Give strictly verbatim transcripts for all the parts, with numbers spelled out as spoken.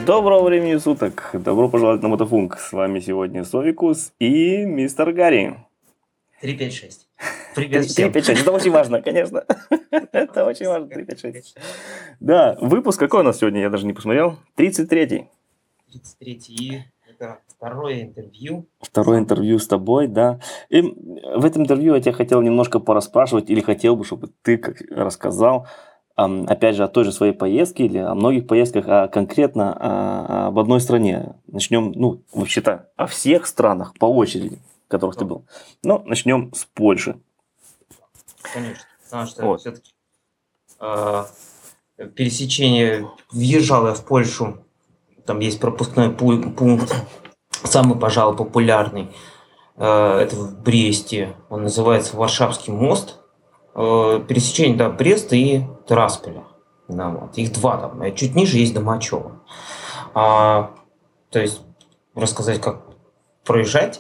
Доброго времени суток! Добро пожаловать на Мотофунк. С вами сегодня Совикус и мистер Гарри. три пять шесть. Привет три всем. пять шесть. Это очень важно, конечно. Это очень важно, три пять шесть. Да, выпуск какой у нас сегодня, я даже не посмотрел. тридцать третий. тридцать третий. Это второе интервью. Второе интервью с тобой, да. И в этом интервью я тебя хотел немножко порасспрашивать, или хотел бы, чтобы ты как рассказал, опять же, о той же своей поездке или о многих поездках, а конкретно а, об одной стране. Начнем, ну, вообще-то, о всех странах по очереди, в которых Да. ты был. Но начнем с Польши. Конечно. Потому что Вот. все-таки э, пересечение, въезжал я в Польшу, там есть пропускной пу- пункт, самый, пожалуй, популярный. Э, это в Бресте. Он называется Варшавский мост. Э, пересечение, да, Бреста и Тирасполя. Да, вот. Их два там. А чуть ниже есть Домачево. А, то есть рассказать, как проезжать.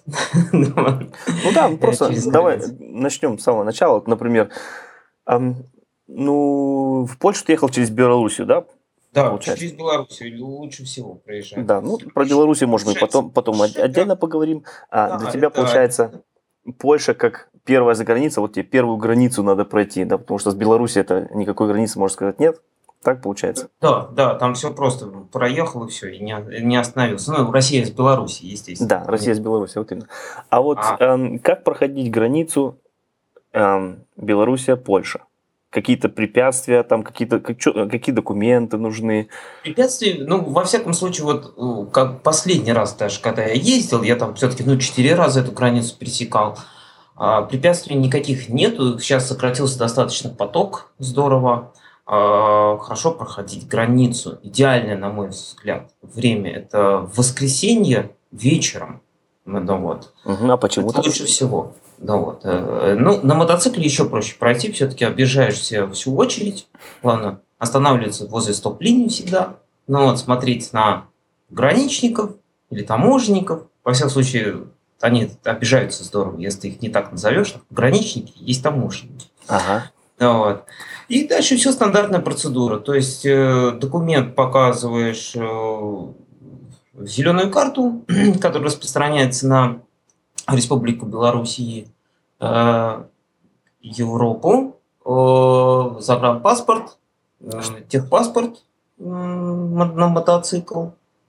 Ну да, просто Через давай границу. начнем с самого начала. Вот, например, ам, ну, в Польшу ты ехал через Белоруссию, да? Да, Получается. через Белоруссию лучше всего проезжать. Да, ну про Белоруссию, может, мы потом, потом от- отдельно поговорим. А Да, для тебя, это получается, Польша как первая за граница, вот тебе первую границу надо пройти, да, потому что с Белоруссией это никакой границы, можно сказать, нет. Так получается? Да, да, там все просто. Проехал и все, и не, не остановился. Ну, Россия с Белоруссией, естественно. Да, Россия с Белоруссией, вот именно. А вот А, эм, как проходить границу эм, Белоруссия, Польша? Какие-то препятствия, там какие-то как- чё- какие документы нужны? препятствий, ну, во всяком случае, вот э, как последний раз даже, когда я ездил, я там все-таки, ну, четыре раза эту границу пересекал. А, препятствий никаких нету. Сейчас сократился достаточно поток, здорово. А, хорошо проходить границу. Идеальное, на мой взгляд, время это воскресенье вечером. Ну, да, вот. Мгм, а почему Это так? лучше всего. Да, вот. Э, Ну, на мотоцикле еще проще пройти, все-таки объезжаешь все, всю очередь. Главное, останавливаться возле стоп-линии всегда. Ну, вот, смотреть на граничников или таможенников. Во всяком случае, они обижаются здорово, если ты их не так назовешь. Граничники есть таможенники. Ага. Да, вот. И дальше все стандартная процедура. То есть э, документ показываешь, э, зеленую карту, которая распространяется на Республику Белоруссии, э, Европу, э, загранпаспорт, э, техпаспорт м, мо- на мотоцикл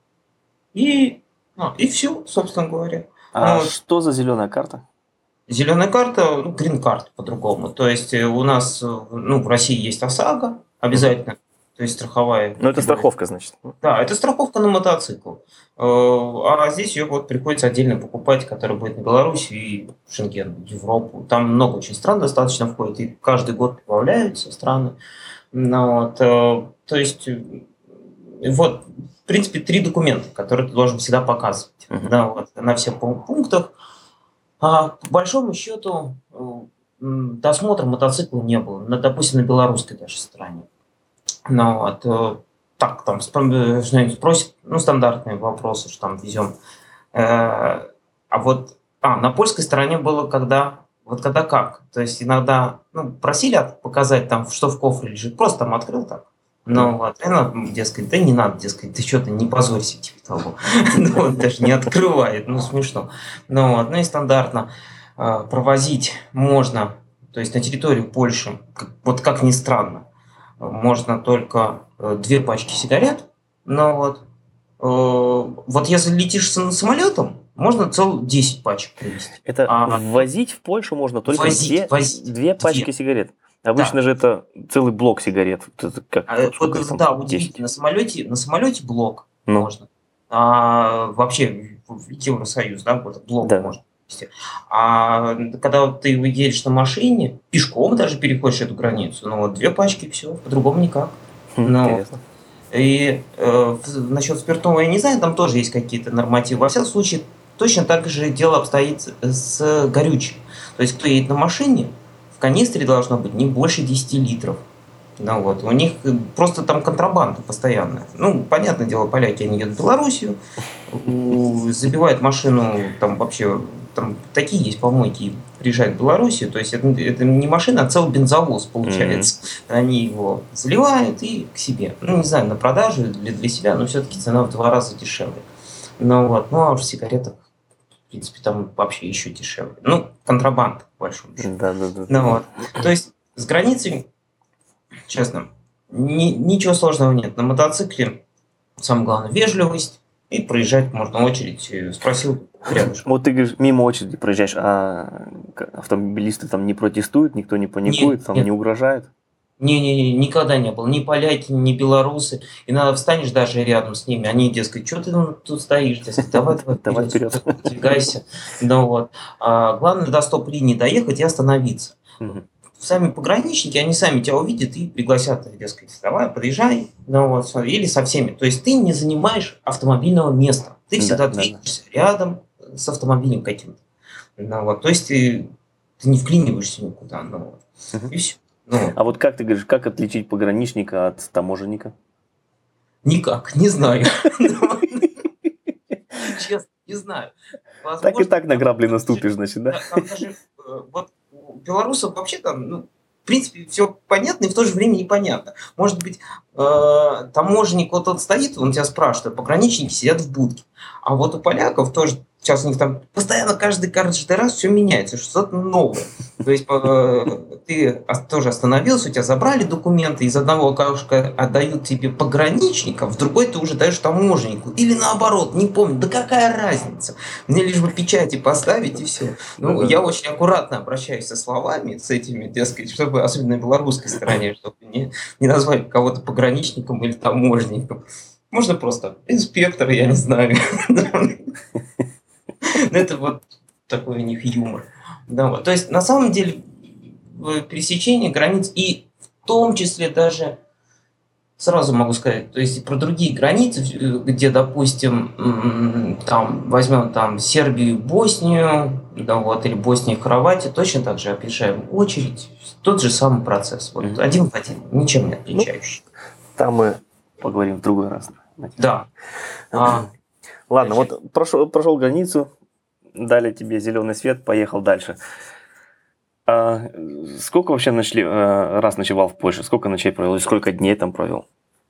и, а, и все, собственно говоря. А Ну, вот что за зеленая карта? зеленая карта, ну, грин-карта по-другому. То есть э, у нас, э, ну, в России есть ОСАГО Мгм. обязательно, то есть страховая. Ну, это либо- страховка, значит. Да, это страховка на мотоцикл. Э, А здесь ее вот приходится отдельно покупать, которая будет на Беларусь и Шенген, Европу. Там много очень стран достаточно входит, и каждый год добавляются страны. Ну, вот, э, то есть, э, вот, в принципе, три документа, которые ты должен всегда показывать. Мгм. Да, вот, на всех пун- пунктах. А по большому счету, э, м, досмотра мотоцикла не было. На, допустим, на белорусской даже стороне. Ну, вот, э, так, там спро- э, что-нибудь спросит, ну, стандартные вопросы, что там везем. Э, А вот, а, на польской стороне было когда, вот когда как. То есть иногда, ну, просили от- показать там, что в кофре лежит, просто там открыл так. Ну, Мгм. вот, и надо, дескать, да не надо, дескать, ты что-то не позорься, типа того. Ну, он даже не открывает, ну, смешно. Ну, вот, ну и стандартно э, провозить можно, то есть на территорию Польши, как- вот как ни странно, можно только э, две пачки сигарет. Но вот, э, вот если летишь с- самолетом, можно целых десять пачек привезти. Это А ввозить в Польшу можно только возить, две, возить, две пачки две. сигарет. Обычно Да. же это целый блок сигарет. Вот это как, А, э, сколько вот, их там? да, десять. удивительно, на самолете, на самолете блок Ну, можно. А, вообще в в Евросоюз, да, вот блок да. можно привезти. А когда вот ты едешь на машине, пешком даже переходишь эту границу, ну вот две пачки, все, по-другому никак. Хм, Ну, интересно. и э, в- насчет спиртного я не знаю, там тоже есть какие-то нормативы. Во всяком случае, точно так же дело обстоит с с горючим. То есть, кто едет на машине, в канистре должно быть не больше десяти литров. Ну вот, у них э, просто там контрабанда постоянная. Ну, понятное дело, поляки, они едут в Белоруссию, у- забивают машину там вообще там такие есть помойки, приезжают в Белоруссию, то есть это, это не машина, а целый бензовоз получается. Mm-hmm. Они его заливают и к себе. Ну, не знаю, на продажу или для себя, но все-таки цена в два раза дешевле. Ну, вот. Ну, а уж в сигаретах, в принципе, там вообще еще дешевле. Ну, контрабанда, по большому счету. Да, да, да. Ну, вот. То есть с границей, честно, ни, ничего сложного нет. На мотоцикле самое главное вежливость, и проезжать можно очередь. Спросил рядышком. Вот ты говоришь, мимо очереди проезжаешь, а автомобилисты там не протестуют, никто не паникует, нет, там нет. Не угрожает? Не-не-не, никогда не было. Ни поляки, ни белорусы. Иногда встанешь даже рядом с ними, они, дескать, что ты тут стоишь? Дескать, давай, давай вперед, двигайся. Ну, вот. А главное до стоп-линии доехать и остановиться. Угу. Сами пограничники, они сами тебя увидят и пригласят, дескать, давай, подъезжай, ну, вот, или со всеми. То есть ты не занимаешь автомобильного места. Ты всегда да, двигаешься да. рядом с автомобилем каким-то. Ну, вот. То есть ты, ты не вклиниваешься никуда. Ну, вот. Угу. И все. Ну, а вот как ты говоришь, как отличить пограничника от таможенника? Никак, не знаю. Честно, не знаю. Так и так на грабли наступишь, значит, да? Вот у белорусов вообще там, ну, в принципе, все понятно и в то же время непонятно. Может быть, э, таможенник вот он стоит, он тебя спрашивает, пограничники сидят в будке. А вот у поляков тоже, сейчас у них там постоянно каждый, каждый раз все меняется, что-то новое. То есть э, ты тоже остановился, у тебя забрали документы, из одного окошка отдают тебе пограничника, в другой ты уже даешь таможеннику. Или наоборот, не помню, да какая разница. Мне лишь бы печати поставить и все. Ну, ну, я да. очень аккуратно обращаюсь со словами, с этими, дескать, чтобы, особенно на белорусской стороне, чтобы не, не назвать кого-то пограничником или таможенником. Можно просто инспектор, я не знаю. Это вот такой у них юмор. То есть, на самом деле, пересечение границ, и в том числе даже, сразу могу сказать, то есть про другие границы, где, допустим, там, возьмем там Сербию, Боснию, да, вот, или Боснию, Хорватию, точно так же объезжаем очередь, тот же самый процесс, вот, mm-hmm. один в один, ничем не отличающий. Ну, там мы поговорим в другой раз. Да. А, Ладно, значит, вот прошел, прошел границу, дали тебе зеленый свет, поехал дальше. А сколько вообще ночли, раз ночевал в Польше? Сколько ночей провел? И сколько дней там провел?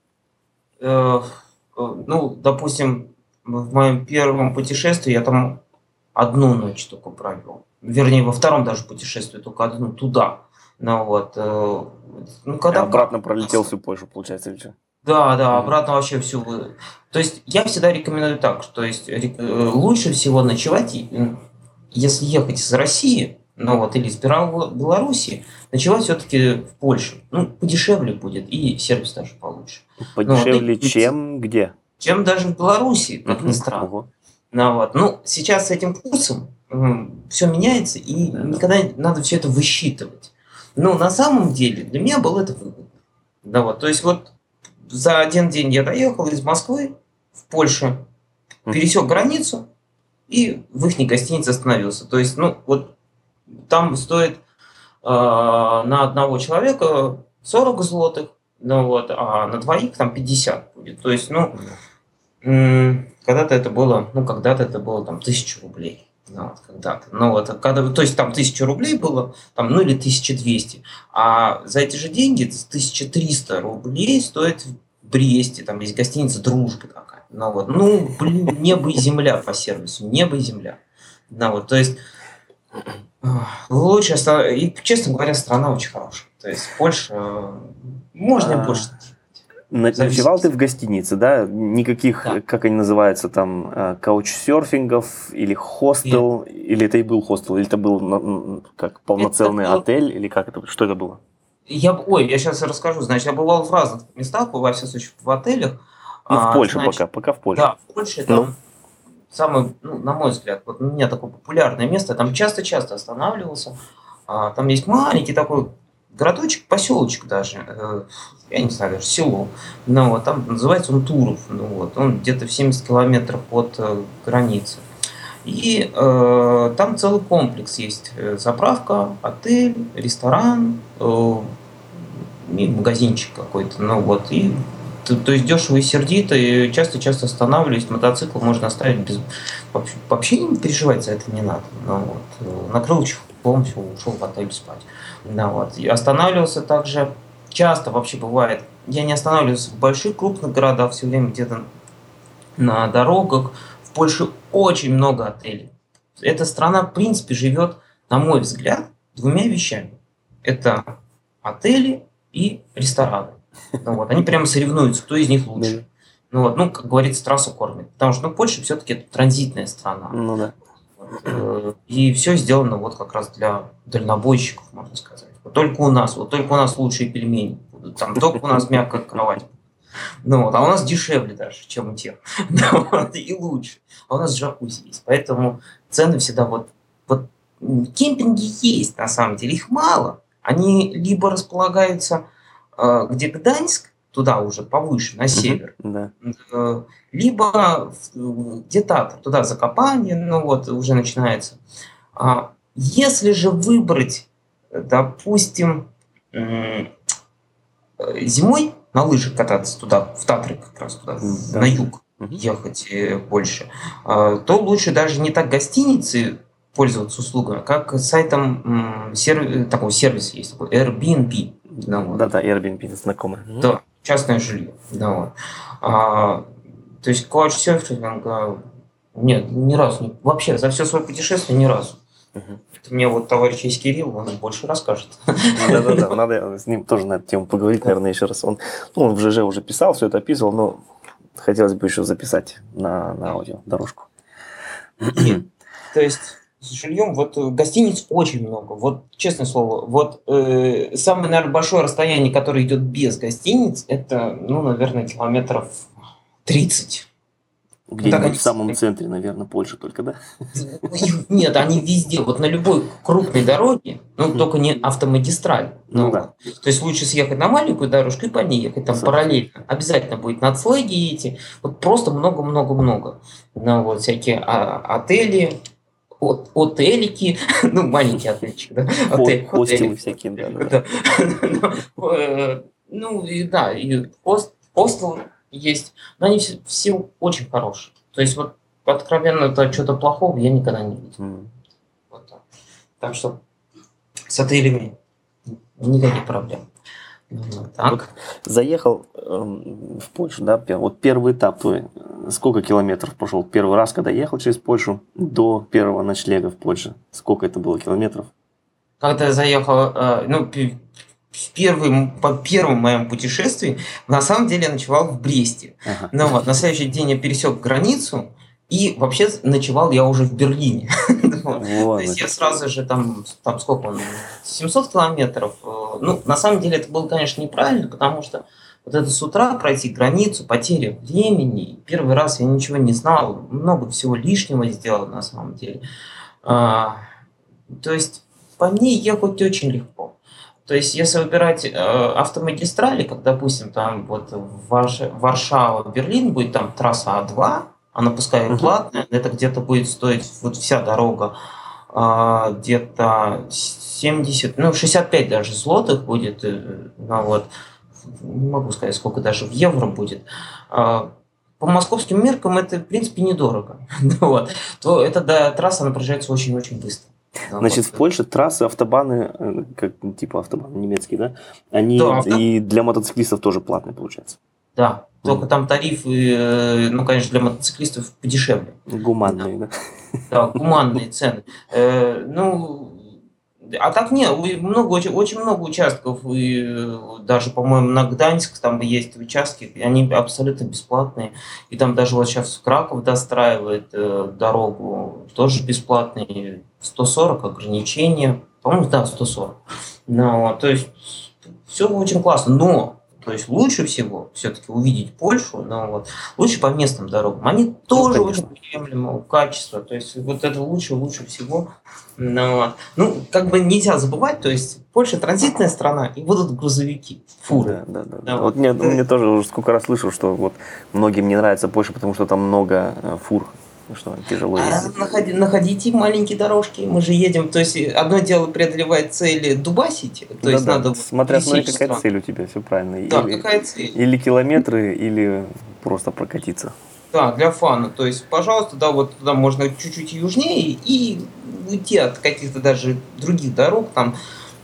Э, ну, допустим, в моем первом путешествии я там одну ночь только провел. Вернее, во втором даже путешествии только одну туда. Ну, вот, э, ну, когда а обратно как? Пролетел всю Польшу, получается, или что? Да, да, обратно вообще всю. То есть я всегда рекомендую так, что есть лучше всего ночевать, если ехать из России, ну вот, или из Беларуси, ночевать все-таки в Польше. Ну, подешевле будет, и сервис даже получше. Подешевле, ну, вот, чем где? Чем даже в Беларуси, как ни странно. Uh-huh. Ну, вот. Ну, сейчас с этим курсом м, все меняется, и uh-huh. никогда надо все это высчитывать. Но на самом деле для меня было это выгодно. Да, вот, то есть вот за один день я доехал из Москвы в Польшу, пересек границу и в их гостинице остановился. То есть, ну, вот там стоит э, на одного человека сорок злотых, ну, вот, а на двоих там пятьдесят будет. То есть, ну, м- когда-то это было, ну, когда-то это было там тысяча рублей. Ну, вот, когда-то. Ну, вот, когда, то есть там тысяча рублей было, там, ну или тысяча двести. А за эти же деньги тысяча триста рублей стоит в Бресте, там есть гостиница «Дружба» такая. Ну, вот, ну, блин, небо и земля по сервису, небо и земля. Ну, вот, то есть, лучше, и, честно говоря, страна очень хорошая. То есть Польша, можно и больше. Ночевал ты в гостинице, да? Никаких, да. Как они называются, там, каучсерфингов или хостел, Нет. Или это и был хостел, или это был как полноценный это отель, был... или как это, что это было? Я, ой, я сейчас расскажу. Значит, я бывал в разных местах, во всяком случае, в отелях. Ну, в Польше а, значит, пока, пока в Польше. Да, в Польше это ну. самое, ну, на мой взгляд, вот у меня такое популярное место, там часто-часто останавливался. А, там есть маленький такой городочек, поселочек даже, я не знаю, даже село. Ну, вот, там называется он Туров. Ну, вот, он где-то в семьдесят километров от э, границы. И э, там целый комплекс есть. Заправка, отель, ресторан, э, и магазинчик какой-то. Ну, вот, и То, то есть дешево и сердито, и часто-часто останавливаюсь, мотоцикл можно оставить без... Вообще, вообще не переживать за это не надо. Ну, вот. Накрыл чехлом, все, ушел в отель спать. Да, вот. И останавливался также часто, вообще бывает. Я не останавливался в больших крупных городах, все время где-то на дорогах. В Польше очень много отелей. Эта страна, в принципе, живет, на мой взгляд, двумя вещами. Это отели и рестораны. Ну, вот, они прямо соревнуются, кто из них лучше. Ну, вот, ну, как говорится, трасса кормит. Потому что ну, Польша все-таки это транзитная страна. Ну да. Вот, э, и все сделано вот как раз для дальнобойщиков, можно сказать. Вот только у нас, вот только у нас лучшие пельмени будут. Там только у нас мягкая кровать. Ну, вот, а у нас дешевле даже, чем у тех. Ну, вот, и лучше. А у нас джакузи есть. Поэтому цены всегда вот, вот... Кемпинги есть, на самом деле. Их мало. Они либо располагаются где Гданьск, туда уже повыше, на север, uh-huh, да. либо где Татра, туда Закопание, ну вот, уже начинается. Если же выбрать, допустим, зимой на лыжах кататься туда, в Татры как раз туда, да. на юг uh-huh. ехать больше, то лучше даже не так гостиницы пользоваться услугами, как сайтом сервис, такой сервис есть, такой Airbnb. Да, вот. да, да, Airbnb знакомый. Да, частное жилье. Да, вот. а, то есть каучсерфинга нет, ни разу, не, вообще за все свое путешествие ни разу. Uh-huh. Это мне вот товарищ есть Кирилл, он больше расскажет. Да-да-да, надо с ним тоже на эту тему поговорить, наверное, еще раз. Он, ну, он в ЖЖ уже писал, все это описывал, но хотелось бы еще записать на, на аудио дорожку. Нет, то есть с жильем, вот гостиниц очень много. Вот, честное слово, вот э, самое, наверное, большое расстояние, которое идет без гостиниц, это, ну, наверное, километров тридцать. Где-нибудь ну, в самом они... центре, наверное, Польши только, да? Нет, они везде, вот на любой крупной дороге, ну, mm-hmm. только не автомагистраль. Ну, ну, да. То есть лучше съехать на маленькую дорожку и по ней ехать там параллельно. Обязательно будет надфлаги эти. Вот просто много-много-много. Ну, вот всякие а, отели, От, отелики, ну, маленький отельчик, да. Отель, хостелы всякие, да. Ну, и да, и хостелы есть, но они все, все очень хорошие. То есть, вот, откровенно, это что-то плохого я никогда не видел. Mm. Вот так. так что с отелями никаких проблем. Вот так. Вот заехал э, в Польшу, да, вот первый этап твой, сколько километров прошел первый раз, когда ехал через Польшу, до первого ночлега в Польше? Сколько это было километров? Когда я заехал, э, ну, в первый, по первому моему путешествии, на самом деле я ночевал в Бресте. Ага. Ну, вот, на следующий день я пересек границу, и вообще ночевал я уже в Берлине. Вот. То есть я сразу же там, там сколько он, семьсот километров. Ну, на самом деле это было, конечно, неправильно, потому что вот это с утра пройти границу, потеря времени. Первый раз я ничего не знал, много всего лишнего сделал на самом деле. А, то есть по ней ехать очень легко. То есть если выбирать э, автомагистрали, как, допустим, там вот Варш... Варшава, Берлин, будет там трасса А два, она пускай и платная, это где-то будет стоить вот вся дорога э, где-то семьдесят, ну шестьдесят пять даже злотых будет, э, ну, вот, не могу сказать, сколько даже в евро будет. Э, по московским меркам это, в принципе, недорого. Вот. То эта да, трасса, она проезжается очень-очень быстро. Значит, вот. В Польше трассы, автобаны, как типа автобаны немецкие, да? Они да, авто... и для мотоциклистов тоже платные, получается. Да, mm. только там тарифы, ну, конечно, для мотоциклистов подешевле. Гуманные, да? Да, гуманные цены. Э, ну, а так нет, много, очень, очень много участков, и даже, по-моему, на Гданьск там есть участки, они абсолютно бесплатные. И там даже вот сейчас Краков достраивает э, дорогу, тоже бесплатные, сто сорок ограничения, по-моему, да, сто сорок. Ну, то есть все очень классно, но то есть лучше всего все-таки увидеть Польшу, но вот лучше по местным дорогам. Они тоже ну, очень приемлемого качества, то есть вот это лучше, лучше всего. Но, ну, как бы нельзя забывать, то есть Польша транзитная страна, и будут грузовики, фуры. Да, да, да. Да, вот мне, да. мне тоже уже сколько раз слышал, что вот многим не нравится Польша, потому что там много фур Ну что, тяжело А ездить. находи- находите маленькие дорожки, мы же едем. То есть одно дело преодолевать цели дубасить, то есть Да-да, надо вот смотря, смотри, пересечь какая страну. цель у тебя, все правильно. Да, Или, какая цель? или километры, или просто прокатиться. Да, для фана. То есть, пожалуйста, да, вот туда можно чуть-чуть южнее и уйти от каких-то даже других дорог. Там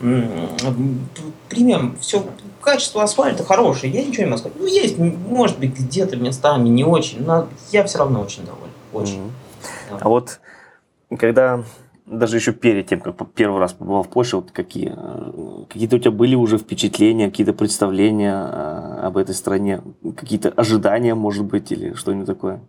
м, примем все. Качество асфальта хорошее, я ничего не могу сказать. Ну, есть, м, может быть, где-то местами не очень, но я все равно очень доволен. Очень. Мгм. Да. А вот когда даже еще перед тем, как по- первый раз побывал в Польше, вот какие, э, какие-то у тебя были уже впечатления, какие-то представления э, об этой стране, какие-то ожидания, может быть, или что-нибудь такое?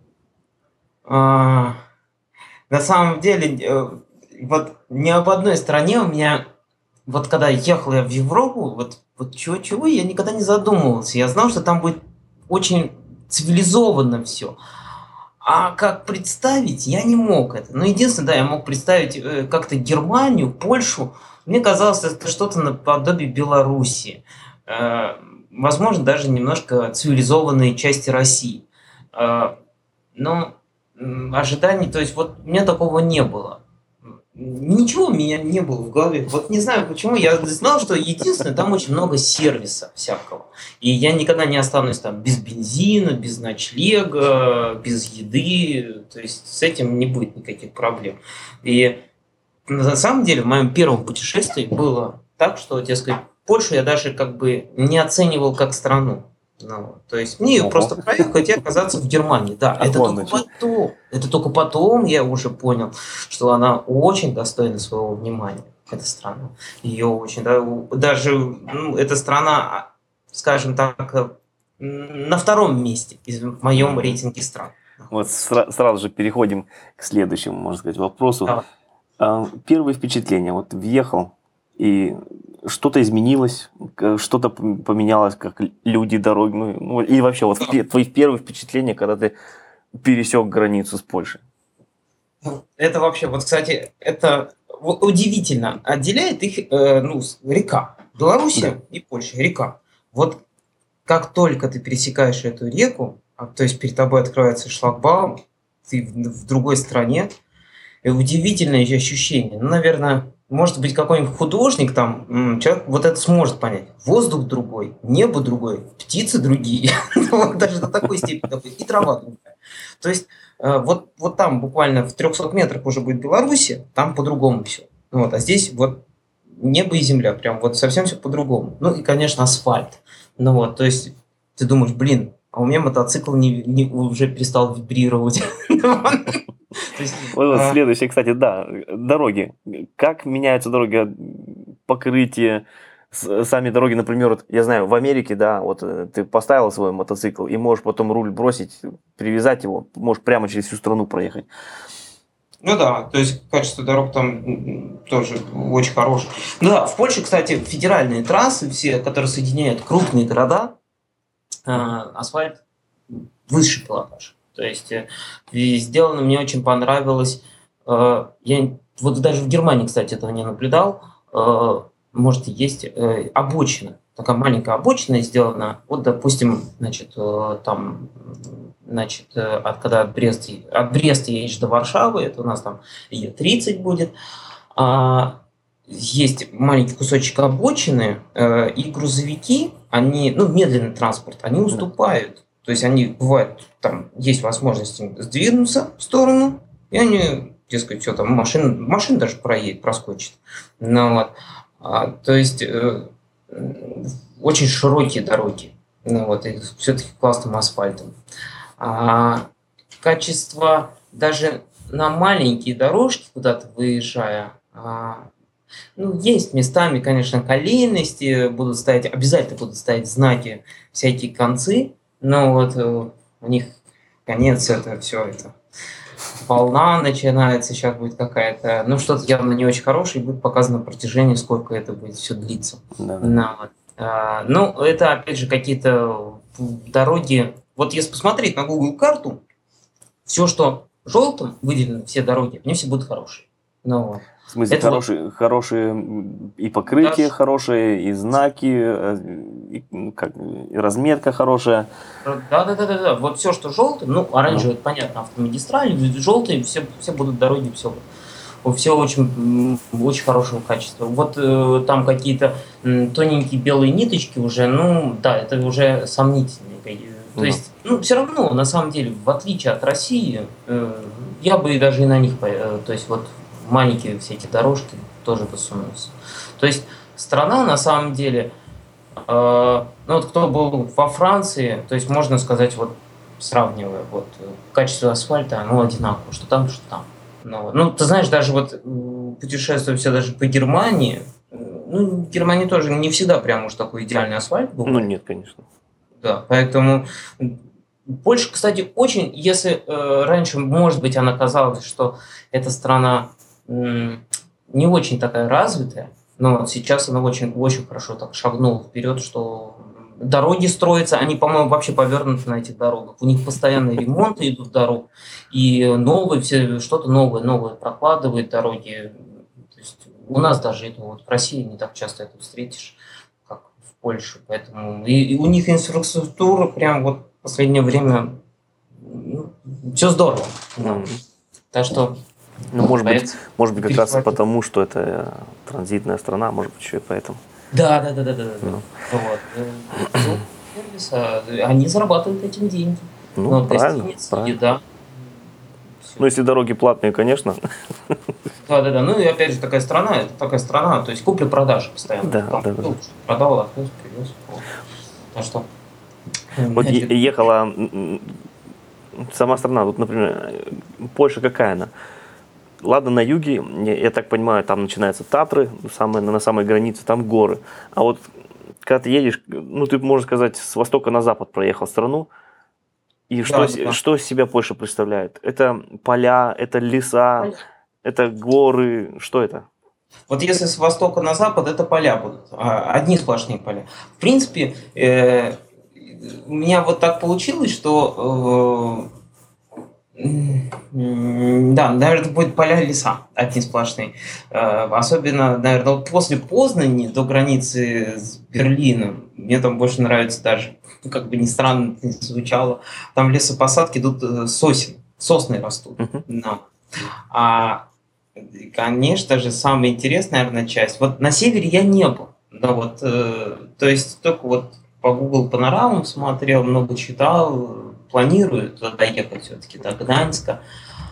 А, на самом деле, э, вот ни об одной стране у меня, вот когда ехал я в Европу, вот, вот чего-чего, я никогда не задумывался. Я знал, что там будет очень цивилизованно все. А как представить, я не мог это. Ну, единственное, да, я мог представить э, как-то Германию, Польшу. Мне казалось, это что-то наподобие Белоруссии. Э, возможно, даже немножко цивилизованные части России. Э, но м, ожиданий, то есть вот у меня такого не было. Ничего у меня не было в голове. Вот не знаю почему, я знал, что единственное, там очень много сервиса всякого. И я никогда не останусь там без бензина, без ночлега, без еды. То есть с этим не будет никаких проблем. И на самом деле в моем первом путешествии было так, что, дескать, Польшу я даже как бы не оценивал как страну. Ну, то есть мне ее Ого. просто проехать и оказаться в Германии. Да, А это вон только значит. потом. Это только потом я уже понял, что она очень достойна своего внимания, эта страна. Ее очень, да, у- даже ну, эта страна, скажем так, э, м, на втором месте в моем Мгм. рейтинге стран. Вот сра- сразу же переходим к следующему, можно сказать, вопросу. Да. А, Первые впечатления. Вот въехал, и что-то изменилось, к- что-то пом- поменялось, как л- люди, дороги, ну, ну, и вообще вот впе- твои первые впечатления, когда ты пересек границу с Польшей. Это вообще, вот, кстати, это вот удивительно. Отделяет их э, ну, с- река. Да. Белоруссия и Польша, река. Вот как только ты пересекаешь эту реку, а, то есть перед тобой открывается шлагбаум, ты в, в другой стране, и удивительное же ощущение. Ну, наверное, может быть, какой-нибудь художник там, м, человек вот это сможет понять. Воздух другой, небо другое, птицы другие. Вот даже до такой степени такой, и трава другая. То есть э, вот, вот там буквально в трехсот метрах уже будет Беларусь, там по-другому все. Вот, а здесь вот небо и земля, прям вот совсем все по-другому. Ну и, конечно, асфальт. Ну вот, то есть ты думаешь, блин, а у меня мотоцикл не, не- уже перестал вибрировать. То есть, Вот, вот а, следующее, кстати, да, дороги. Как меняются дороги, э, покрытие, с- сами дороги, например, вот, я знаю, в Америке, да, вот э, ты поставил свой мотоцикл и можешь потом руль бросить, привязать его, можешь прямо через всю страну проехать. ну да, то есть качество дорог там м, тоже очень хорошее. Ну да, в Польше, кстати, федеральные трассы, все, которые соединяют крупные города, э, асфальт высший пилотаж. То есть э, и сделано мне очень понравилось. Э, я вот даже в Германии, кстати, этого не наблюдал. Э, может, есть э, обочина, такая маленькая обочина сделана. Вот, допустим, значит, э, там, м, значит, э, от когда от Бреста, от Бреста едешь до Варшавы, это у нас там Е тридцать будет. А, есть маленький кусочек обочины, э, и грузовики, они, ну, медленный транспорт, они Да. уступают. То есть они бывают, там есть возможность им сдвинуться в сторону, и они, дескать, все там, машина, машина даже проедет, проскочит. Ну, вот. А, то есть э, м, очень широкие дороги, ну, вот, и все-таки классным асфальтом. А качество даже на маленькие дорожки, куда-то выезжая, а, ну, есть местами, конечно, колейности, будут ставить, обязательно будут ставить знаки, всякие концы, но вот э, у них конец, это все это волна начинается, сейчас будет какая-то, ну, что-то явно не очень хорошее, и будет показано на протяжении, сколько это будет все длиться. Да, да. Ну, вот. А, ну, это, опять же, какие-то дороги. Вот если посмотреть на Google карту, все, что желтым выделено, все дороги, они все будут хорошие. Ну вот. В смысле, Это вот хорошие, хорошие м, и покрытие даже хорошее, и знаки, э, и, ну, как, и разметка хорошая. да-да-да-да-да. Вот все, что желтое, ну, Ну, оранжевый, это понятно, автомагистрали, желтые, все, все будут дороги, все все очень, м, очень хорошего качества. Вот э, там какие-то м, тоненькие белые ниточки уже, ну, да, это уже сомнительные. какие- То ну, есть, ну, все равно, на самом деле, в отличие от России, э, я бы и даже и на них, по- э, то есть, вот маленькие все эти дорожки тоже бы сунулся. То есть, страна, на самом деле, э, ну, вот кто был во Франции, то есть, можно сказать, вот, сравнивая, вот, э, качество асфальта, оно одинаково, что там, что там. Ну, вот. Ну, ты знаешь, даже вот м, путешествуя все даже по Германии, э, ну, в Германии тоже не всегда прям уж такой идеальный асфальт ну бывает. нет, конечно. Да, поэтому м, Польша, кстати, очень, если э, раньше, может быть, она казалась, что эта страна м, не очень такая развитая, но вот сейчас она очень, очень хорошо так шагнула вперед, что м, дороги строятся, они, по-моему, вообще повернуты на этих дорогах. У них постоянные ремонты идут дорог, и новые, все, что-то новое, новое прокладывают дороги. То есть у нас даже это вот в России не так часто это встретишь, как в Польше. Поэтому и, и у них инфраструктура прям вот в последнее время ну, все здорово. Да. М. Так что Ну, может быть, поэтому может быть, как раз и перехватил. потому, что это э, транзитная страна, может быть, еще и поэтому. Да, да, да, да, да, да. да. Ну, Вот. э, Жилой сервис, а, они зарабатывают этим деньги. ну, Ну, вот правильно, гостиницы, правильно. еда, Ну, все. если дороги платные, конечно. Да, да, да. Ну и опять же такая страна, это такая страна, то есть купли-продажи постоянно. Да, Там да, да, купил, да. продал, отвез, привез. Вот. Так что, Вот е- значит, ехала м, м, сама страна, вот, например, э, Польша какая она? Ладно, на юге, я, я так понимаю, там начинаются Татры, самые, на самой границе, там горы. А вот когда ты едешь, ну, ты, можно сказать, с востока на запад проехал страну, и что, да, да, с- да. что из себя Польша представляет? Это поля, это леса, это горы, что это? Вот если с востока на запад, это поля будут, а, одни сплошные поля. В принципе, э, у меня вот так получилось, что э, м, да, наверное, будет поля и леса одни сплошные. Э, особенно, наверное, вот после Познани до границы с Берлином, мне там больше нравится даже, ну, как бы ни странно это ни звучало, там лесопосадки идут э, сосен, сосны растут. Мгм. Но. А, конечно же, самая интересная, наверное, часть. Вот на севере я не был. Да, вот, э, то есть только вот по Google панорамам смотрел, много читал, планирую туда доехать все-таки до Гданьска.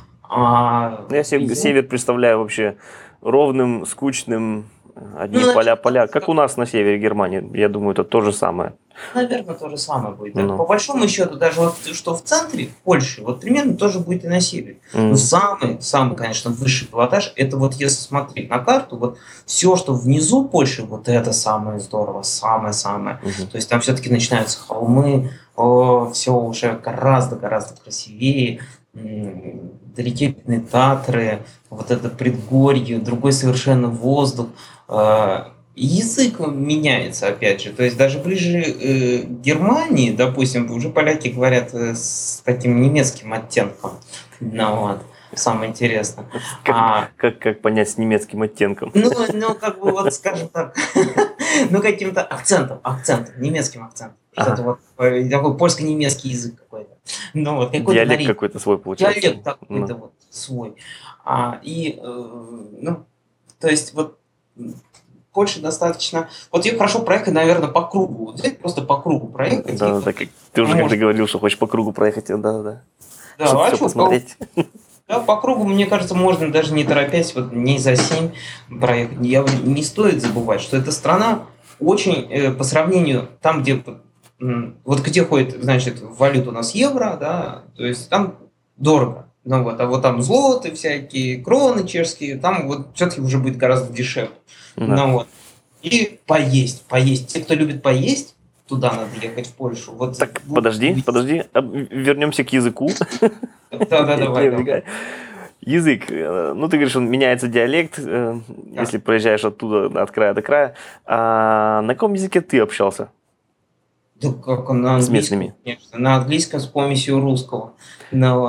А, Я себе я- север представляю вообще ровным, скучным, одни ну, наверное, поля-поля, как у нас на севере Германии. Я думаю, это то же самое. наверное, то же самое будет. Да. Ну, По большому счету, даже вот что в центре, в Польше, вот примерно тоже будет и на севере. Но м, самый, самый, конечно, высший пилотаж, это вот если смотреть на карту, вот все, что внизу Польши, вот это самое здорово, самое-самое. мгм. То есть там все-таки начинаются холмы, все уже гораздо-гораздо красивее, м, далеке видны Татры, вот это предгорье, другой совершенно воздух. А, Язык меняется, опять же. То есть даже ближе э, к Германии, допустим, уже поляки говорят э, с таким немецким оттенком. Ну вот, самое интересное. Как, А, как, как понять с немецким оттенком? ну, ну, как бы вот, скажем так, ну, каким-то акцентом, акцентом, немецким акцентом. Что-то Ага. вот э, такой польско-немецкий язык какой-то. Ну, вот, какой-то Диалект наречие. какой-то свой получается. Диалект какой-то Ну, вот свой. А, и, э, ну, то есть вот Польша достаточно... Вот ее хорошо проехать, наверное, по кругу. Вот взять просто по кругу проехать, и да, да, вот да, как ты уже как-то можно. говорил, что хочешь по кругу проехать, да, да, да. Чтобы Да, а все что, по, посмотреть. да, по кругу, мне кажется, можно даже не торопясь, вот не за семь проехать. Я, не стоит забывать, что эта страна очень, э, по сравнению, там, где, м, вот где ходит, значит, валюта у нас евро, да, то есть там дорого. Ну вот, а вот там злоты всякие, кроны чешские, там вот все-таки уже будет гораздо дешевле. Да. Ну вот. И поесть, поесть. Те, кто любит поесть, туда надо ехать, в Польшу. Вот Так, будут подожди, увидеть. подожди, а, вернемся к языку. Да, да, Не давай, не давай. убегай. Язык. э, Ну, ты говоришь, он меняется диалект, э, Да. если проезжаешь оттуда от края до края. А на каком языке ты общался Да как он на с английском, местными? конечно. На английском с помесью русского. Ну, вот.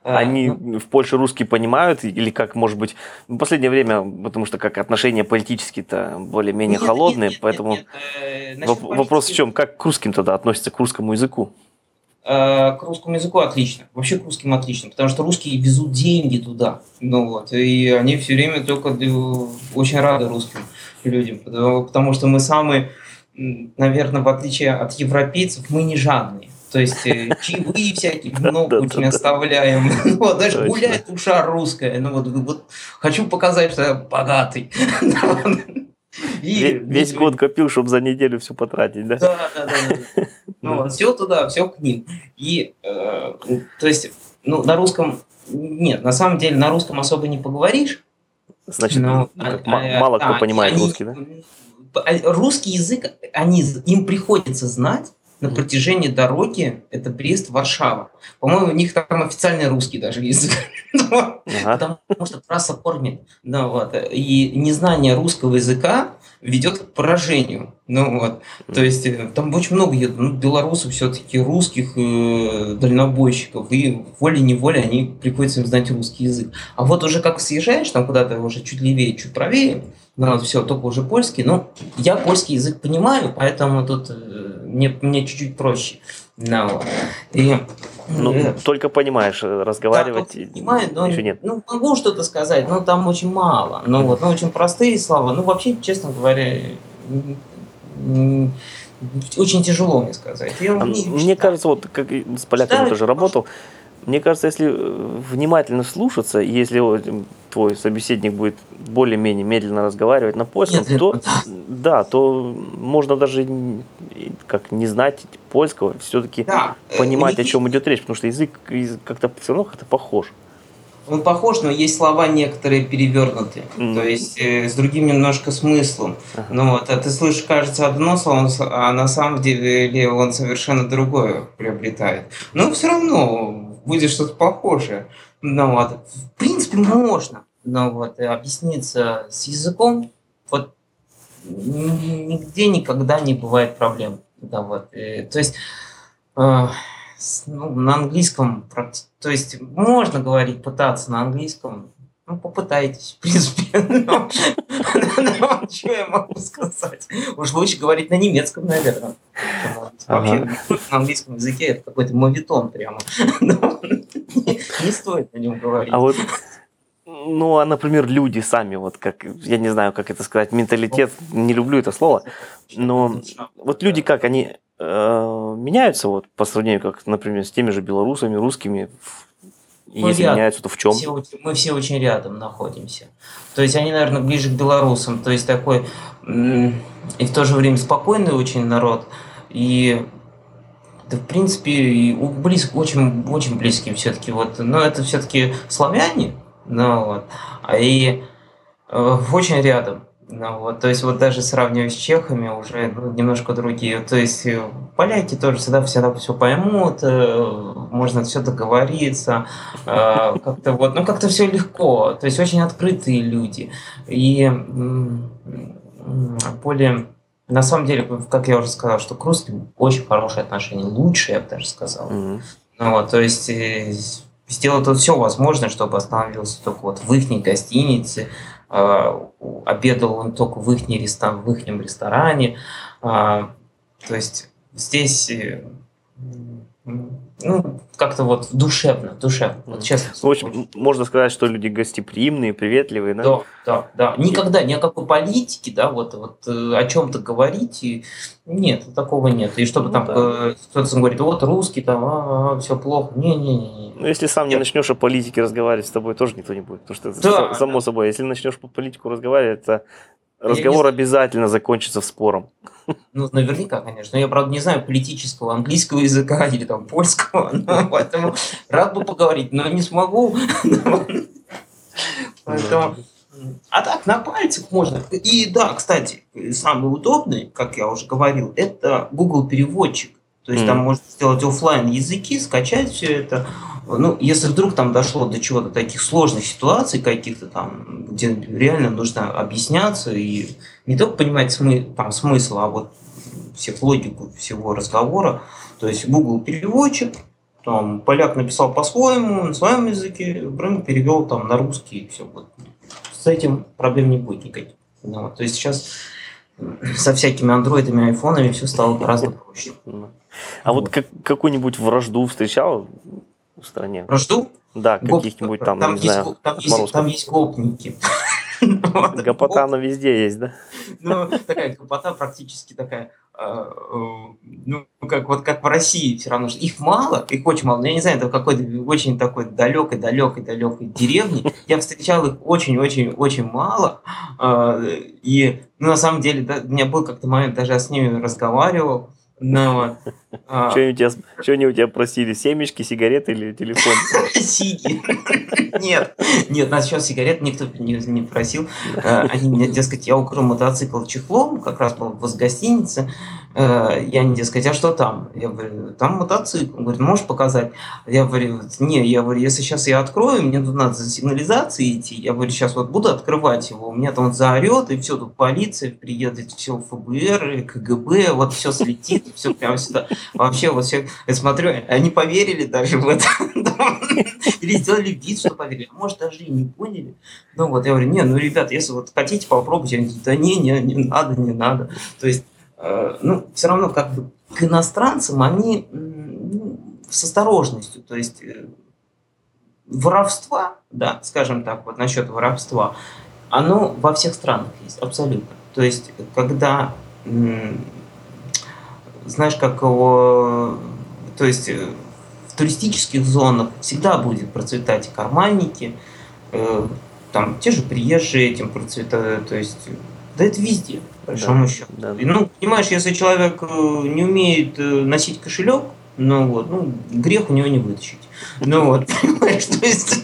Э, Они ну, в Польше русский понимают, или как, может быть, в последнее время, потому что как отношения политические-то более-менее нет, нет, холодные, нет, нет, поэтому нет. Э, воп- насчет вопрос в политики. чем, как к русским тогда относятся, к русскому языку? Э, К русскому языку отлично. Вообще к русским отлично. Потому что русские везут деньги туда. Ну вот. И они все время только э, очень рады русским людям. Потому, потому что мы самые, наверное, в отличие от европейцев, мы не жадные. То есть э, чаевые всякие много очень Да-да-да, оставляем. Ну вот, знаешь, точно. гуляет душа русская. Ну вот, вот хочу показать, что я богатый. Ве- И Весь год копил, чтобы за неделю все потратить, да? да, да, да, да. Ну, Ну, вот, все туда, все к ним. И, э, то есть, ну, на русском, нет, на самом деле на русском особо не поговоришь, Значит, но ну а- как, ма- а- мало кто да, они, понимает они- русский, да? а- русский язык, они, им приходится знать на Мгм. протяжении дороги, это Брест-Варшава. По-моему, у них там официальный русский даже язык. Ну, Ага. потому что трасса кормит. Ну, вот. И незнание русского языка ведет к поражению. Ну, вот. То М. есть э, там очень много едут, ну, белорусов все-таки, русских э, дальнобойщиков, и волей-неволей они приходится им знать русский язык. А вот уже как съезжаешь там куда-то уже чуть левее, чуть правее, ну, вот все, только уже польский. Ну, я польский язык понимаю, поэтому тут э, мне, мне чуть-чуть проще. Ну, вот. И, Ну, э, только понимаешь, э, да, разговаривать только понимаю, но еще нет. ну, могу что-то сказать, но там очень мало. Ну, Мгм. вот, ну, очень простые слова. Ну, вообще, честно говоря, м, м, очень тяжело мне сказать. Я А умею Мне читать. кажется, вот как и с поляками Читаю, тоже работал, мне кажется, если э, внимательно слушаться, и если вот, м, твой собеседник будет более-менее медленно разговаривать на польском, медленно, то да. м, да, то можно даже н- и как не знать польского, все-таки Да, э, у понимать, них о чем есть идет речь, потому что язык из- как-то все равно как-то похож. он похож, но есть слова некоторые перевернутые, то М, есть э, с другим немножко смыслом. ага. Ну вот, а ты слышишь, кажется, одно слово, он с- а на самом деле он совершенно другое приобретает. Но все равно будет что-то похожее. Ну вот, в принципе, можно, но вот, э, объясниться с языком, вот н- нигде никогда не бывает проблем. Да, вот, э, то есть а, с ну, на английском практи то есть можно говорить, пытаться на английском. Ну, попытайтесь, в принципе. Но но чё я могу сказать? Уж лучше говорить на немецком, наверно, чем на английском. Вообще, Ага. не только на английском языке, это какой-то моветон прямо. Но не не стоит на нем А говорить. вот, ну, а, например, люди сами, вот как, я не знаю, как это сказать, Ну, менталитет, не люблю это слово, это но душа, вот люди да. как, они э, меняются вот по сравнению, как, например, с теми же белорусами, русскими, в- и Мы если рядом, меняются, то в чем? все очень мы все очень рядом находимся. То есть они, наверно, ближе к белорусам. То есть такой, м, и в то же время спокойный очень народ. И, да, в принципе, и у близ очень очень близкие все таки вот. Но это все таки славяне, ну вот, а и Э, очень рядом. Ну вот, то есть вот даже сравнивая с чехами уже, ну, немножко другие. То есть, э, поляки тоже всегда всегда все поймут, э, можно все договориться, э, как-то вот, ну, как-то все легко. То есть очень открытые люди. И, м, м, более на самом деле, как я уже сказал, что к русским очень хорошие отношения, лучшие, я бы даже сказал. Мгм. Ну вот, то есть, э, сделать тут все возможное, чтобы остановился только вот в ихней гостинице, а, у обедал он только в ихней ресто в ихнем ресторане. А, то есть здесь, э, м, ну, как-то вот душевно душевно, вот Мгм. честно Ну, в слово, общем, очень. м- можно сказать, что люди гостеприимные, приветливые, да? Да, да, да. И- Никогда ни о какой политике, да, вот вот, э, о чем то говорить, и нет, такого нет. И чтобы ну там, да. э, кто-то говорит: "Вот русский там, а, все плохо". Не не не не. Ну, если сам не Нет. начнешь о политике разговаривать, с тобой тоже никто не будет. Потому что, са- Да, само да. собой, если начнешь по политику разговаривать, это Я не разговор знаю. обязательно закончится спором. Ну, наверняка, конечно. Но я, правда, не знаю политического английского языка или там польского, но поэтому рад бы поговорить, но не смогу. Поэтому, Ну, м, а так на пальцах можно. И да, кстати, э, самый удобный, как я уже говорил, это Google переводчик. То есть там м, можно сделать оффлайн языки, скачать все это. Ну, если вдруг там дошло до чего-то таких сложных ситуаций каких-то там, где реально нужно объясняться и не только понимать смы там смысл, а вот всех логику всего разговора. То есть Google переводчик, там поляк написал по-своему, на своем языке, Брым перевел там на русский, и все. Вот. С этим проблем не будет никаких. Ну, вот. То есть сейчас со всякими андроидами, айфонами все стало гораздо проще. А вот, вот как, какую-нибудь вражду встречал в стране? Вражду? Да, каких-нибудь там, там, не есть, знаю, там, есть, там есть гопники. Гопота, она везде есть, да? Ну, такая гопота практически такая, ну, как вот как в России все равно. Их мало, их очень мало. Я не знаю, это в какой-то очень такой далекой-далекой-далекой деревне. Я встречал их очень-очень-очень мало. И ну, на самом деле, да, у меня был как-то момент, даже я с ними разговаривал. Но, а... что, они у тебя, что они у тебя просили? Семечки, сигареты или телефон? Сиги. Нет, нет, нас сейчас сигарет никто не, не просил. Они мне, дескать, я украл мотоцикл чехлом, как раз был в гостинице. Я не, дескать, а что там? Я говорю, там мотоцикл. Он говорит, можешь показать? Я говорю, не, я говорю, если сейчас я открою, мне тут надо за сигнализацией идти. Я говорю, сейчас вот буду открывать его, у меня там заорет, и все, тут полиция приедет, все эф бэ эр, и ка гэ бэ, вот все слетит, все прямо сюда. Вообще, вот все, я смотрю, они поверили даже в это. Или сделали вид, что поверили. Может, даже и не поняли. Ну вот, я говорю, не, ну, ребят, если вот хотите попробовать, они говорят, да не, не, не надо, не надо. То есть, э, ну, все равно как бы к иностранцам они ну, с осторожностью. То есть, э, воровства, да, скажем так, вот насчет воровства, оно во всех странах есть, абсолютно. То есть, когда, э, знаешь, как его, то есть, э, в туристических зонах всегда будет процветать карманники, э, там те же приезжие этим процветают, то есть, да это везде, по большому да, счету. Да. И, ну, понимаешь, если человек не умеет носить кошелек, ну вот, ну, грех у него не вытащить. Ну вот, понимаешь, то есть,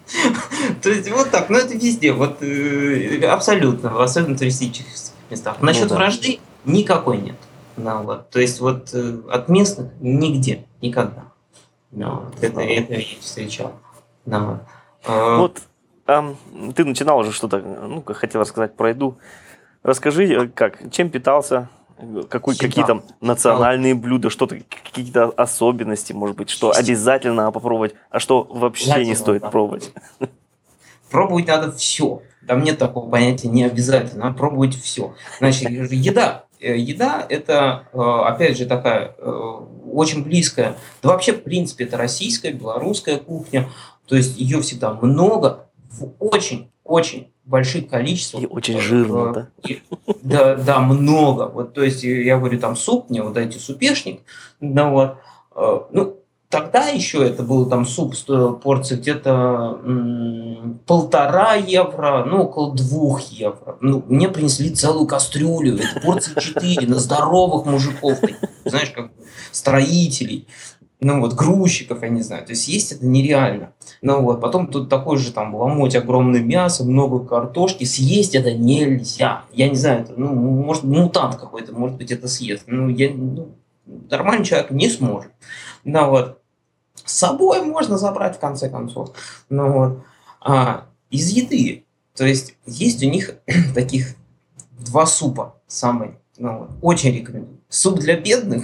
то есть вот так, ну это везде, вот абсолютно, особенно в туристических местах. Насчет вражды никакой нет. Ну, вот, то есть вот от местных нигде, никогда. No, это, это я не встречал. No. Uh... Вот а, ты начинал уже что-то, ну, хотел рассказать про еду. Расскажи, как, чем питался, какой, какие там национальные блюда, что-то, какие-то особенности, может быть, что обязательно надо попробовать, а что вообще обязательно не стоит пробовать. Пробовать надо все. Там нет такого понятия не обязательно, надо пробовать все. Значит, еда. Еда – это, опять же, такая очень близкая, да вообще, в принципе, это российская, белорусская кухня, то есть ее всегда много, в очень-очень больших количествах. И очень жирно, да? И, да, да, много. Вот, то есть, я говорю, там суп, мне вот дайте супешник, ну вот, ну, тогда еще это был там суп, стоил порция где-то м, полтора евро, ну, около двух евро. Ну, мне принесли целую кастрюлю, это порции четыре, на здоровых мужиков, знаешь, как строителей, ну, вот, грузчиков, я не знаю. То есть, есть это нереально. Ну, вот, потом тут такой же там ломоть, огромное мясо, много картошки. Съесть это нельзя. Я не знаю, это, ну, может, мутант какой-то, может быть, это съест. Ну, я, ну, нормальный человек не сможет. Ну, вот. С собой можно забрать, в конце концов. Ну, вот. А, из еды. То есть, есть у них таких два супа самые. Ну, вот. Очень рекомендую. Суп для бедных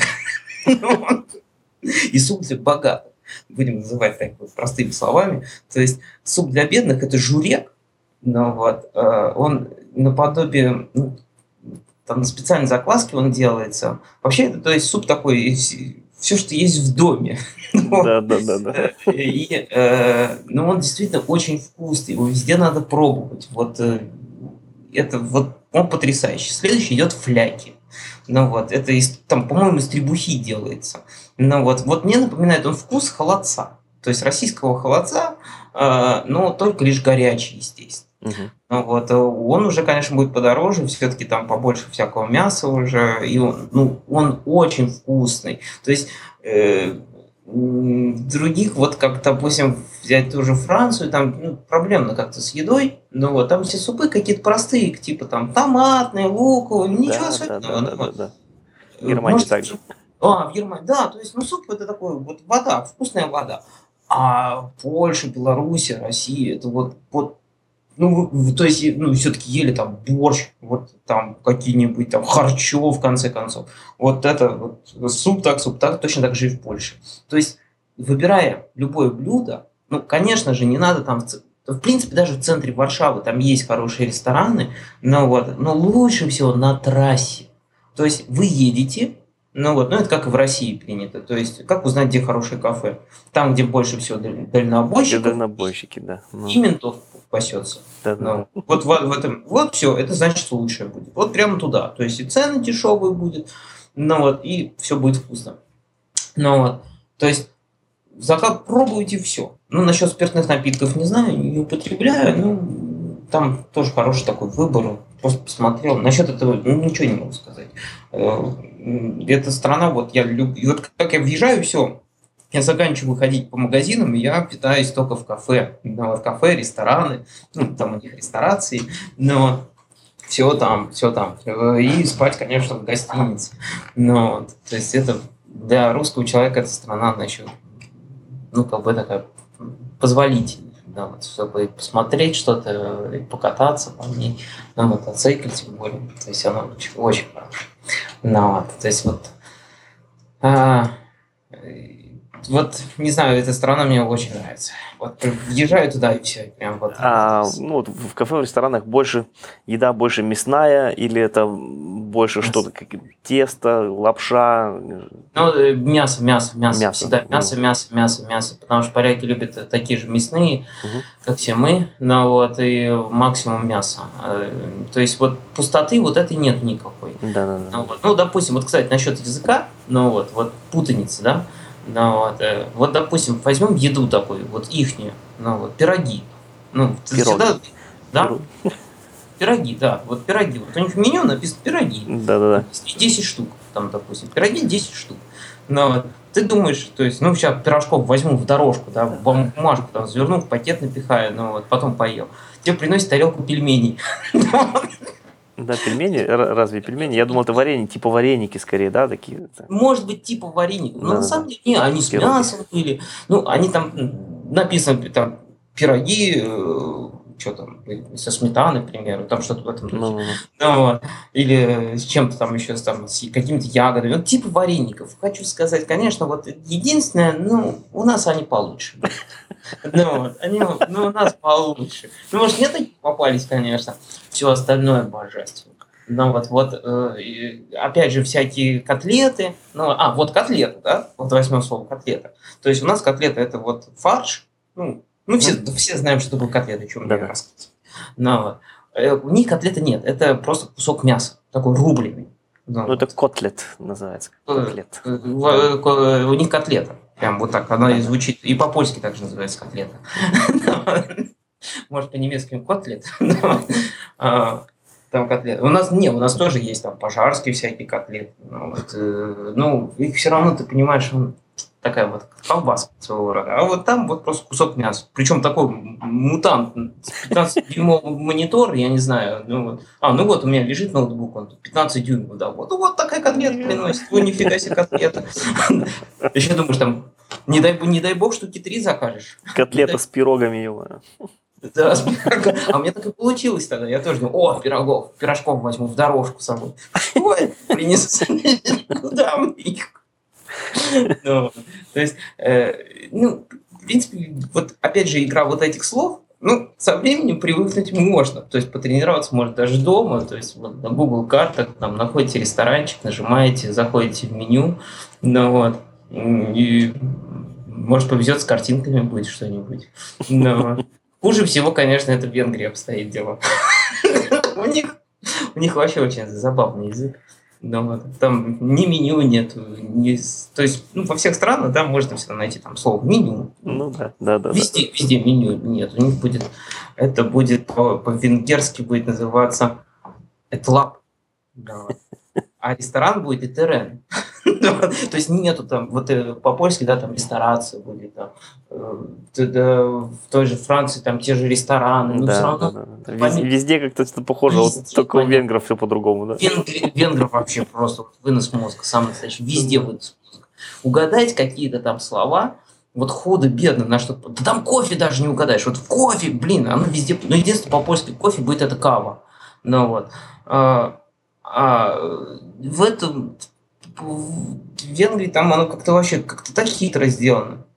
и суп для богатых. Будем называть так вот простыми словами. То есть, суп для бедных – это журек. Ну, вот. Он наподобие... Ну, там на специальной закваске он делается. Вообще, это, то есть, суп такой... Все, что есть в доме. Да, да, да, да. И, э, ну, он действительно очень вкусный. Его везде надо пробовать. Вот э, это вот он потрясающий. Следующий идет фляки. Ну вот, это из, там, по-моему, из требухи делается. Ну вот, вот мне напоминает он вкус холодца. То есть российского холодца, э, но только лишь горячий, естественно. Uh-huh. Ну, вот, он уже, конечно, будет подороже, все-таки там побольше всякого мяса уже, и он, ну, он очень вкусный. То есть э, других, вот как, допустим, взять ту же Францию, там ну, проблемно как-то с едой, но вот там все супы какие-то простые, типа там томатные, луковые, ничего да, особенного. Да, да, да, да. В Германии Может, так же. А, в Германии, да, то есть, ну, суп это такой, вот вода, вкусная вода. А Польша, Белоруссия, Россия, это вот, вот ну, то есть, ну, все-таки ели там борщ, вот там какие-нибудь там харчо, в конце концов. Вот это вот суп так, суп так, точно так же и в Польше. То есть выбирая любое блюдо, ну, конечно же, не надо там, в ц- в принципе, даже в центре Варшавы там есть хорошие рестораны, но вот, но лучше всего на трассе. То есть вы едете, ну вот, ну это как и в России принято. То есть как узнать, где хорошее кафе? Там, где больше всего даль- Где дальнобойщиков дальнобойщики, да. и Ну, ментов пасется. да-да-да. Ну, вот в, в этом, вот все, это значит лучшее будет. Вот прямо туда. То есть и цены дешевые будет, ну вот, и все будет вкусно. Ну вот, то есть заказ пробуйте все. Ну, насчет спиртных напитков не знаю, не употребляю. Ну, там тоже хороший такой выбор. Просто посмотрел. Насчет этого ну, ничего не могу сказать. Э, Эта страна, вот я люблю. И вот как я въезжаю, все. Я заканчиваю ходить по магазинам, и я питаюсь только в кафе. Ну, вот кафе, рестораны, ну, там у них ресторации, но все там, все там. Э, И спать, конечно, в гостинице. Но, вот, то есть это для русского человека эта страна, значит, ну, как бы такая позволительная, да, вот, чтобы посмотреть что-то, и покататься по ней, на мотоцикле тем более, то есть она очень, очень хорошая. Ну, вот, то есть вот, а, э, вот, не знаю, эта страна мне очень нравится. Вот въезжаю туда и все, прям вот. А, ну, вот в кафе, в ресторанах больше еда больше мясная или это больше что-то, как тесто, лапша, э, Ну, э, мясо, мясо, мясо. мясо? Всегда мясо, М, мясо, мясо, мясо. Потому что поляки любят э, такие же мясные, мгм. как все мы, но вот и максимум мяса. Э, То есть вот пустоты вот этой нет никакой. Да-да-да. Ну, вот. Ну, допустим, вот, кстати, насчет языка, ну вот, вот путаница, да, ну вот, э, вот, допустим, возьмем еду такую, вот ихнюю, ну вот, пироги. Ну, ты всегда, Пироги. да, Пиро- пироги, да, вот пироги. Вот у них в меню написано пироги. Да-да-да. десять штук, там, допустим, пироги десять штук. Но ты думаешь, то есть, ну, сейчас пирожков возьму в дорожку, да, в бумажку там заверну, в пакет напихаю, ну, вот, потом поел. Тебе приносят тарелку пельменей. Да, пельмени, р- разве пельмени? Я думал, это варенье, типа вареники скорее, да, такие. это. Может быть, типа вареников, но на Да-да-да. самом деле, не, они с Пироги. мясом были, ну, они там, м, написано, там, пироги, что там, э, со сметаной, к примеру, там что-то в этом духе. Ну-ну-ну. Ну, вот. Или с чем-то там еще, там, с какими-то ягодами. Ну, типа вареников. Хочу сказать, конечно, вот единственное, ну, у нас они получше. будут. Ну, вот, они, ну, у нас получше. Ну, может, не такие попались, конечно. Все остальное божественно. Ну, вот, вот, э, и, опять же, всякие котлеты. Ну, а, вот котлета, да? Вот возьмем слово котлета. То есть у нас котлета – это вот фарш. Ну, мы все, Мгм. да все знаем, что такое котлета, о чем мне Да-да. рассказывать. Но вот. Э, у них котлеты нет, это просто кусок мяса, такой рубленый. Ну, Ну, это вот. котлет называется. Э, Котлет. э, в- Да. э, ко- У них котлета. Прям вот так, она и Ага. звучит. И по-польски также называется котлета. Может, по-немецки котлет. но, а, Там котлеты. У нас не, у нас тоже есть там пожарские всякие котлеты. Ну, вот, э, ну, их все равно, ты понимаешь, он такая вот колбаска своего рода. А вот там вот просто кусок мяса. Причем такой м- мутант с пятнадцатидюймовый монитор, я не знаю. Ну, вот. А, ну вот у меня лежит ноутбук, он тут пятнадцать дюймов, да. Вот, ну, вот такая котлета приносит. Ой, нифига себе котлета. Еще думаешь, там, не дай, не дай бог, штуки три закажешь. Котлета с пирогами его. Да, с пирога. А у меня так и получилось тогда. Я тоже думаю, о, пирогов, пирожков возьму в дорожку с собой. Ой, принесу. Куда мне их? Ну, то есть, э, ну, в принципе, вот опять же игра вот этих слов, ну, со временем привыкнуть можно. То есть потренироваться может даже дома. То есть вот на Google картах там находите ресторанчик, нажимаете, заходите в меню, ну вот, м, и может повезет с картинками будет что-нибудь. Но хуже всего, конечно, это в Венгрии обстоит дело. У них, у них вообще очень забавный язык. Ну, вот, там ни меню нет, ни, с- то есть ну, во всех странах, да, можно всегда найти там слово меню. Ну, Ну да, да, да, да. везде, везде меню нет. У них будет, это будет по- по-венгерски будет называться этлап. Да. А ресторан будет итерен. Да, то есть нету там, вот э, по-польски, да, там ресторация будет, там, э, т- да, в той же Франции там те же рестораны, но все Да, да, равно да. да. Вез- пойми- Везде как-то что-то похоже, вот везде только у понятно. венгров все по-другому, да? Венгри- Венгров вообще просто вот вынос мозга, самый настоящий, везде Да. вынос мозга. Угадать какие-то там слова, вот худо-бедно на что-то. Да там кофе даже не угадаешь. Вот в кофе, блин, оно везде. Ну, единственное, по-польски кофе будет это кава. Ну вот. А, а в этом в Венгрии там оно как-то вообще как-то так хитро сделано.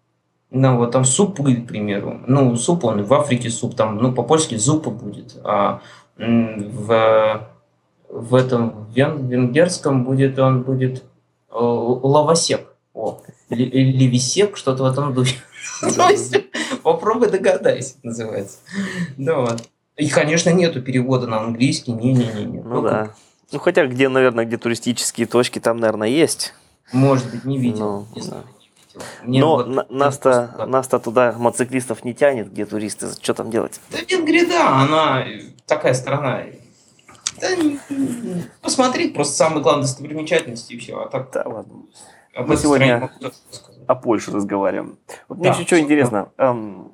Ну, вот там супы, к примеру. Ну, суп, он в Африке суп, там, ну, по-польски зупа будет. А м, в, в этом вен- венгерском будет, он будет э, лавасек. О, ли- ливисек, что-то в этом духе. То есть, Да-да-да. попробуй догадайся, называется. Да, вот. И, конечно, нету перевода на английский, не-не-не. Ну Только, да. Ну хотя где, наверное, где туристические точки, там, наверное, есть. может быть, не видел, Ну, не знаю, да. не видел. Мне Но вот на- это просто нас-то, так. нас-то туда мотоциклистов не тянет, где туристы. Что там делать? Да Венгрия, да, она э, такая страна. Да, н- н- посмотреть просто самые главные достопримечательности и все. А так Да ладно. об Мы этой стране сегодня могу только сказать. о Польше разговариваем. Вот мне еще Да, что все, да. интересно. Ам,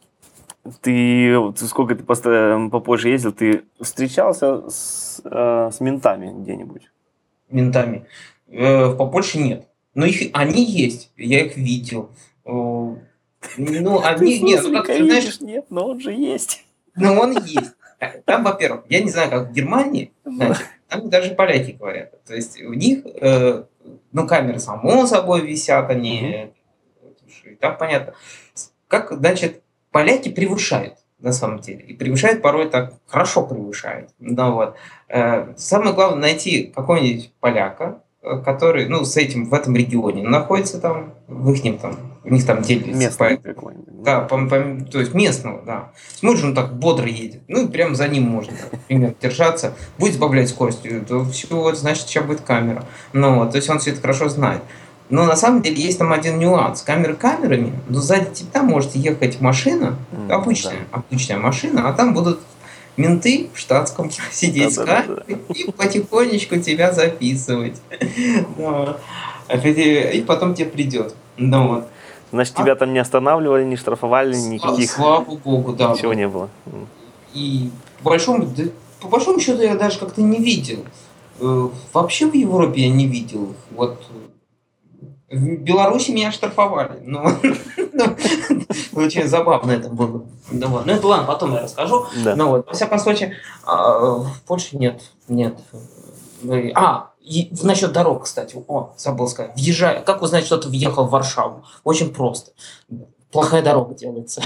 Ты, вот сколько ты поста- по Польше ездил, ты встречался с, э, с ментами где-нибудь? Ментами. Э, По Польше нет. Но их, они есть, я их видел. Э, Ну, Ты они, не, ну как смысле ты знаешь, видишь? Нет, но он же есть. ну он есть. Э, Там, во-первых, я не знаю, как в Германии, Ну, значит, там даже поляки говорят. То есть у них, э, ну, камеры само собой висят, мгм. они, и там понятно. Как, значит, поляки превышают на самом деле. И превышают порой так хорошо превышают. Ну, вот. Э, Самое главное найти какого-нибудь поляка, э, который, ну, с этим в этом регионе находится там, в их там, у них там делится. Местного какой-нибудь. Ну Да, да. по, по- то есть местного, да. Смотришь, он так бодро едет. Ну, и прям за ним можно, так, например, держаться. Будет сбавлять скорость, э, то все, вот, значит, сейчас будет камера. Ну, вот, то есть он все это хорошо знает. Но на самом деле есть там один нюанс. Камеры камерами, но сзади тебя может ехать машина, М, обычная, да. обычная машина, а там будут менты в штатском сидеть с Да-да-да-да. камерой и потихонечку тебя записывать. Ну, и потом тебе придет. Ну, М. вот. Значит, А тебя там не останавливали, не штрафовали, Сла- никаких, Слава богу, да, ничего вот. не было. М. И по большому, да, по большому счету я даже как-то не видел. Э, Вообще в Европе я не видел их. Вот э, в Беларуси меня штрафовали. Но ну, очень забавно это было. Ну, вот. Ну это ладно, потом я расскажу. Да. Но вот, во всяком случае, а, в Польше нет, нет. Э, А, и насчет дорог, кстати, о, забыл сказать. Въезжай, как узнать, что ты въехал в Варшаву? Очень просто. Плохая дорога делается.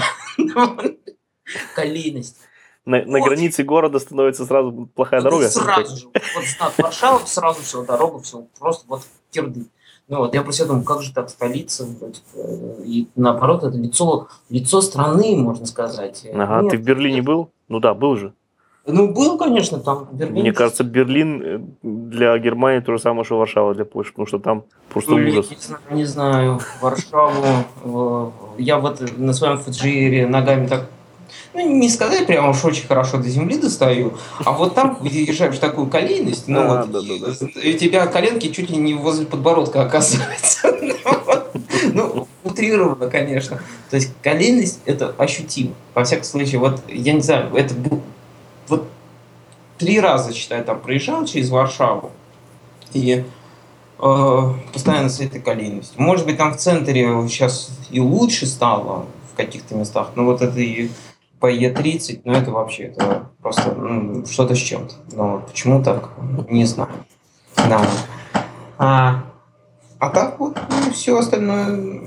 Колейность. На, на Очень. границе города становится сразу плохая Это дорога? Или как? сразу же. Вот знак Варшава, сразу все, дорога, все, просто вот кирды. Ну вот, я про себя думаю, как же так, столица, вроде, э, и наоборот, это лицо, лицо страны, можно сказать. Э, Ага, ты Нет, в Берлине нет. был? Ну да, был же. Ну, был, конечно, там в Мне Берлине. кажется, Берлин э, для Германии то же самое, что Варшава для Польши, потому что там просто Блин, ужас. не знаю, не знаю, Варшаву, э, я вот на своем Фаджире ногами так, ну, не сказать прямо уж очень хорошо до земли достаю, а вот там, где езжаешь в такую колейность, ну А, вот, да-да-да. и, и у тебя коленки чуть ли не возле подбородка оказываются. Ну, вот. Ну, утрированно, конечно. То есть колейность это ощутимо. Во всяком случае, вот, я не знаю, это был, вот три раза, считай, там проезжал через Варшаву, и э, постоянно с этой колейностью. Может быть, там в центре сейчас и лучше стало в каких-то местах, но вот это и по Е тридцать, ну это вообще это просто ну, что-то с чем-то. Но почему так, не знаю. Да. А, а так вот ну, все остальное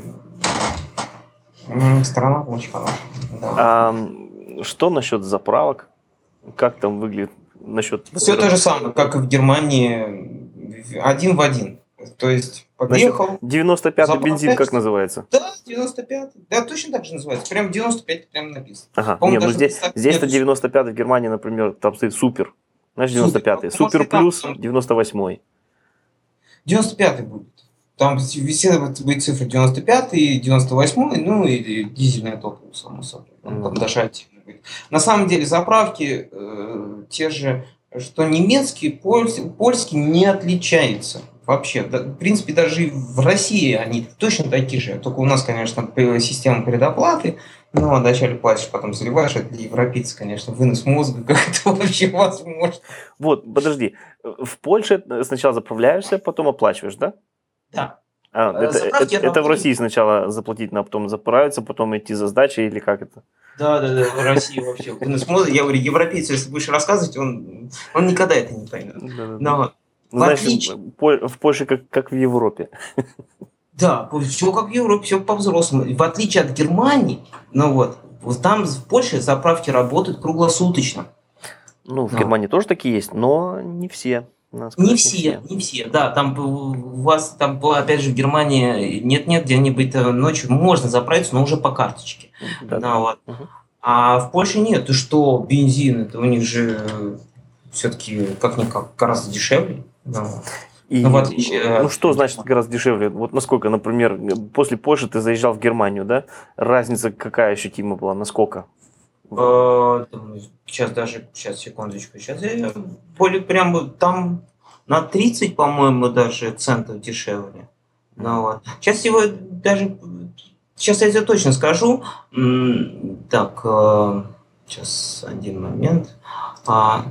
м, страна очень хорошая. Да. А м, что насчет заправок? Как там выглядит насчет... Все то же самое, как и в Германии, один в один. То есть Насчет подъехал, девяносто пятый бензин, как заправляешься. называется? Да, девяносто пятый. Да, точно так же называется. Прям девяносто пять прям написано. Ага, По-моему, не, ну даже здесь, представить здесь-то нету. девяносто пятый в Германии, например, там стоит супер. Знаешь, девяносто Супер. пятый. Ну, Супер может, и там, плюс там девяносто восьмой. девяносто пятый будет. Там все будет цифры девяносто пятый, девяносто восьмой, ну и дизельное топливо, само собой. Он там Мгм. даже отдельно будет. На самом деле заправки э, те же, что немецкие, польские, польские не отличаются вообще. Да, в принципе, даже и в России они точно такие же. Только у нас, конечно, п- система предоплаты. Ну, а вначале платишь, потом заливаешь. Это для европейцев, конечно, вынос мозга, как это вообще возможно. Вот, подожди. В Польше сначала заправляешься, потом оплачиваешь, да? Да. А, Э, это, Заправки это, это в работают. России сначала заплатить, а потом заправиться, потом идти за сдачей или как это? Да, да, да, в России вообще. Вынос мозга, я говорю, европейцу, если будешь рассказывать, он, он никогда это не поймет. Да-да-да. Но Ну, в знаешь, отличие, Поль- в Польше как, как в Европе. Да, все как в Европе, все по-взрослому. В отличие от Германии, ну вот, вот там в Польше заправки работают круглосуточно. Ну, в Ну, Германии тоже такие есть, но не все. Надо не сказать, не все, все. не все, да, там у вас, там, опять же, в Германии нет-нет, где-нибудь ночью можно заправиться, но уже по карточке. Да, Да, да. вот. Мгм. А в Польше нет, ты что, бензин, это у них же все-таки как-никак гораздо дешевле. Да. Ну, в И, отличие ну, от что значит Германии. гораздо дешевле? Вот насколько, например, после Польши ты заезжал в Германию, да? Разница какая ощутима была? Насколько? Э, там, Сейчас даже, сейчас, секундочку, сейчас я более прямо там на тридцать, по-моему, даже центов дешевле. Ну, вот. Сейчас его даже, сейчас я тебе точно скажу. М, Так, э, сейчас один момент. А,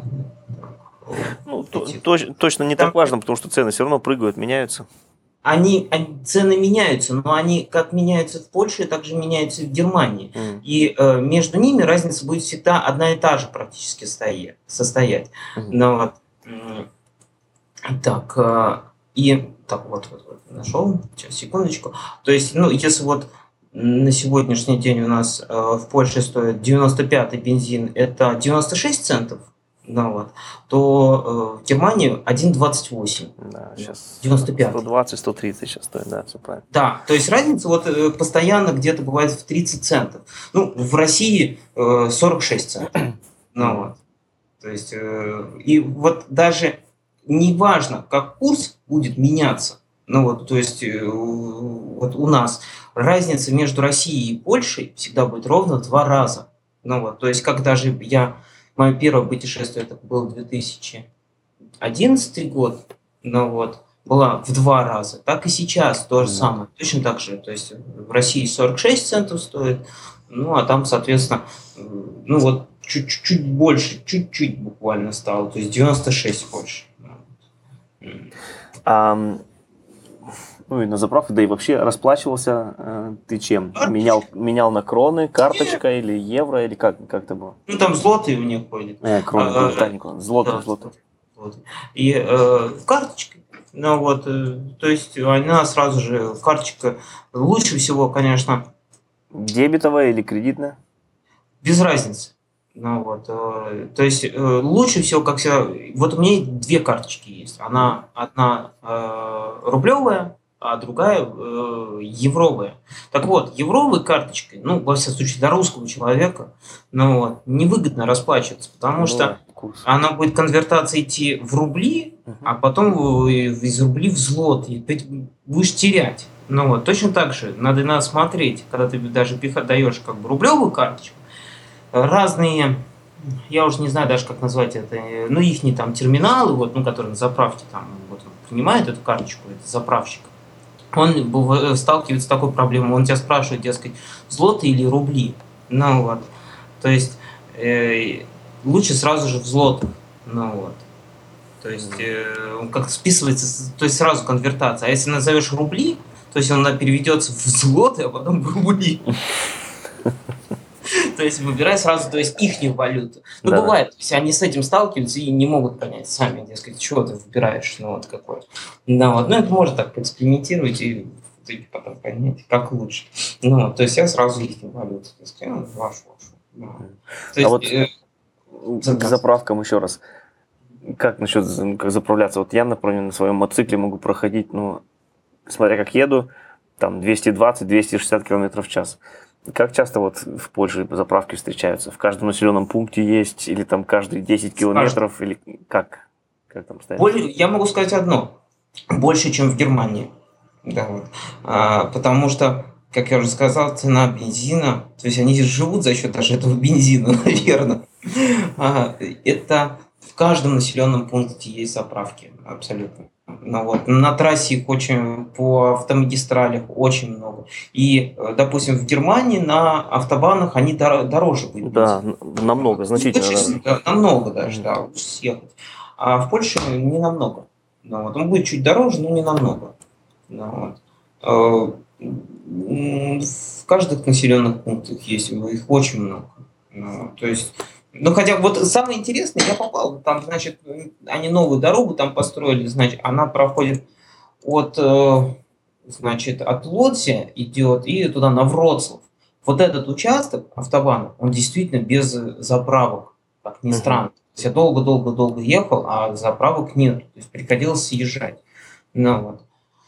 Ну, то- эти- точ- точно не там так важно, потому что цены все равно прыгают, меняются. они, они- цены меняются, но они как меняются в Польше, так же меняются и в Германии. М, И э, между ними разница будет всегда одна и та же практически стоять, состоять. мгм. Но вот, м, так, э, и так вот, вот, вот нашел, сейчас, секундочку. То есть, ну, если вот на сегодняшний день у нас э, в Польше стоит девяносто пятый бензин, это девяносто шесть центов, ну, вот, то э, в Германии один двадцать восемь. Да, сейчас девяносто пять. сто двадцать сто тридцать сейчас стоит, да, все правильно. Да, то есть разница вот э, постоянно где-то бывает в тридцать центов. Ну, в России э, сорок шесть центов. Ну Мгм. вот. То есть, э, и вот даже не важно, как курс будет меняться, ну вот, то есть, э, вот у нас разница между Россией и Польшей всегда будет ровно в два раза. Ну вот, то есть, как даже я, мое первое путешествие, это был две тысячи одиннадцатый год, ну вот, была в два раза, так и сейчас то же Мгм. самое, точно так же, то есть в России сорок шесть центов стоит, ну а там, соответственно, э, ну вот чуть-чуть больше, чуть-чуть буквально стало, то есть девяносто шесть больше. М. Ам, ну и на заправке, да и вообще расплачивался э, ты чем? Менял, менял на кроны, карточка или евро, или как, как это было? Ну там злотые у них ходят. Э, кроны А, были, да, не кроны, злоты, да, злоты. злотые. И э, карточкой. Ну вот, э, то есть она сразу же, карточка, лучше всего, конечно, Дебетовая или кредитная? без разницы. Ну вот, э, то есть э, лучше всего, как всегда, вот у меня две карточки есть. Она одна э, рублевая, а другая э, евровая. Так вот, евровой карточкой, ну, во всяком случае, для русского человека, ну вот, невыгодно расплачиваться, потому Ну что да, курс. она будет конвертация идти в рубли, а Мгм. потом э, из рублей в злоты. И ты будешь терять. Ну вот, точно так же надо, надо смотреть, когда ты даже пиха- даешь как бы рублевую карточку, разные, я уже не знаю даже, как назвать это, э, ну, их там терминалы, вот, ну, которые на заправке там, вот, он принимает эту карточку, это заправщик, он быв- сталкивается с такой проблемой, он тебя спрашивает, дескать, злоты или рубли, ну, вот, то есть э, лучше сразу же в злотах, ну, вот, то есть э, он как-то списывается, с- то есть сразу конвертация, а если назовешь рубли, то есть она переведется в злоты, а потом в рубли. То есть выбирай сразу, то есть ихнюю валюту. Ну, Да-да. бывает, то есть они с этим сталкиваются и не могут понять сами, дескать, чего ты выбираешь, ну, вот какой. Да, вот, ну, это можно так поэкспериментировать и в итоге потом понять, как лучше. Ну, вот, то есть я сразу ихнюю валюту, то есть, ну, вашу, вашу. Ну, то А есть, вот э, к заказ. заправкам еще раз. Как насчет з- как заправляться? Вот я, например, на своем мотоцикле могу проходить, ну, смотря как еду, там двести двадцать - двести шестьдесят километров в час. Как часто вот в Польше заправки встречаются? В каждом населенном пункте есть, или там каждые десять В каждом. километров, или как? Как там стоит? Более, я могу сказать одно. Больше, чем в Германии. Да, вот. А, потому что, как я уже сказал, цена бензина, то есть они живут за счет даже этого бензина, наверное. А, это в каждом населенном пункте есть заправки, абсолютно. Ну, вот. На трассе их очень, по автомагистралях очень много. И, э, допустим, в Германии на автобанах они дор- дороже будет Да, бензин. н- намного, значительно даже. Очень, да, намного даже, Мгм. да, лучше съехать. А в Польше не намного. Ну, вот. Он будет чуть дороже, но не намного. Ну, вот. Э, м, В каждых населенных пунктах есть, их очень много. Ну, то есть, ну хотя вот самое интересное, я попал, там, значит, они новую дорогу там построили, значит, она проходит от, э, значит, от Лодзи идет и туда на Вроцлав. Вот этот участок автобана, он действительно без заправок, как ни странно. То есть я долго-долго-долго ехал, а заправок нет. То есть приходилось съезжать. Ну вот.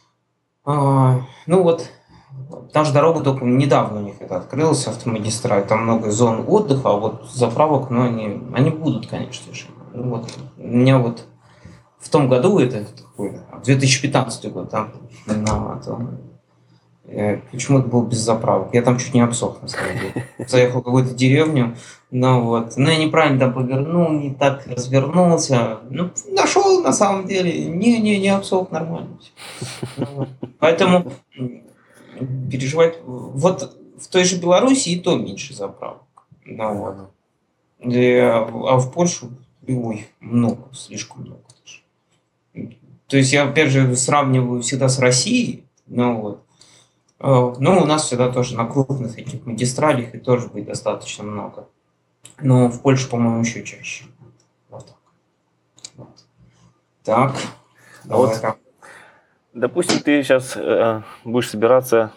А, ну вот, та же дорога только недавно у них это открылась, автомагистраль. Там много зон отдыха, а вот заправок, ну, они, они будут, конечно же. Вот. У меня вот в том году, это такой, две тысячи пятнадцатый год, там, на, там почему-то был без заправок. Я там чуть не обсох, на самом деле. Заехал в какую-то деревню, ну вот. Но я неправильно там повернул, не так развернулся. Ну, нашел, на самом деле. Не-не, не обсох, нормально. Ну, вот. Поэтому переживать... Вот в той же Беларуси и то меньше заправок. Ну, вот. И, а в Польшу, ой, много, слишком много даже. То есть я, опять же, сравниваю всегда с Россией, ну вот. Ну, у нас всегда тоже на крупных этих магистралях и тоже будет достаточно много. Но в Польше, по-моему, еще чаще. Вот так. Вот. Так. А вот, так. Допустим, ты сейчас э, будешь собираться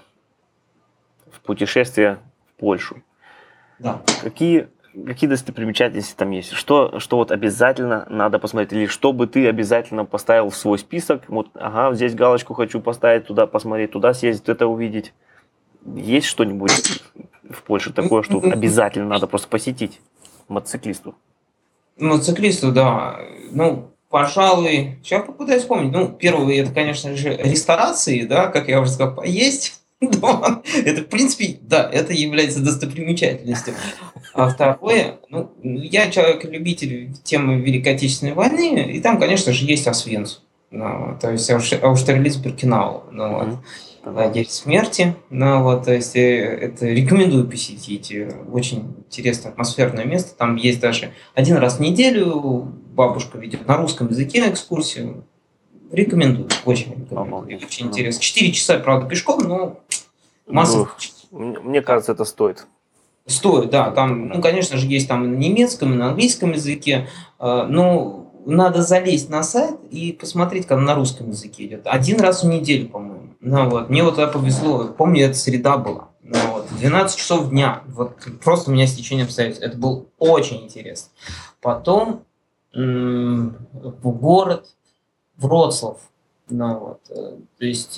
в путешествие в Польшу. Да. Какие, какие достопримечательности там есть? Что, что вот обязательно надо посмотреть? Или что бы ты обязательно поставил в свой список? Вот, ага, здесь галочку хочу поставить, туда посмотреть, туда съездить, это увидеть. Есть что-нибудь в Польше такое, что обязательно надо просто посетить мотоциклисту? Мотоциклисту, да. Ну, пожалуй, сейчас попытаюсь вспомнить. Ну, первое, это, конечно же, ресторации, да, как я уже сказал, поесть. Да, это, в принципе, да, это является достопримечательностью. А второе, ну, я человек-любитель темы Великой Отечественной войны, и там, конечно же, есть Освенцим. Ну, то есть Аушерлиц-Биркенау, ну, вот, лагерь смерти. Ну, вот, то есть это рекомендую посетить. Очень интересное атмосферное место. Там есть даже один раз в неделю бабушка ведет на русском языке экскурсию. Рекомендую, очень рекомендую. Очень интересно. Четыре часа, правда, пешком, но масса... Ну, мне кажется, это стоит. Стоит, да. Там, ну, конечно же, есть там и на немецком, и на английском языке. Но надо залезть на сайт и посмотреть, как на русском языке идет. Один раз в неделю, по-моему. Ну, вот. Мне вот это повезло. Помню, это среда была. Ну, вот. двенадцать часов дня. Вот. Просто у меня стечение обстоятельств. Это было очень интересно. Потом м- в город Вроцлав. Ну, вот, то есть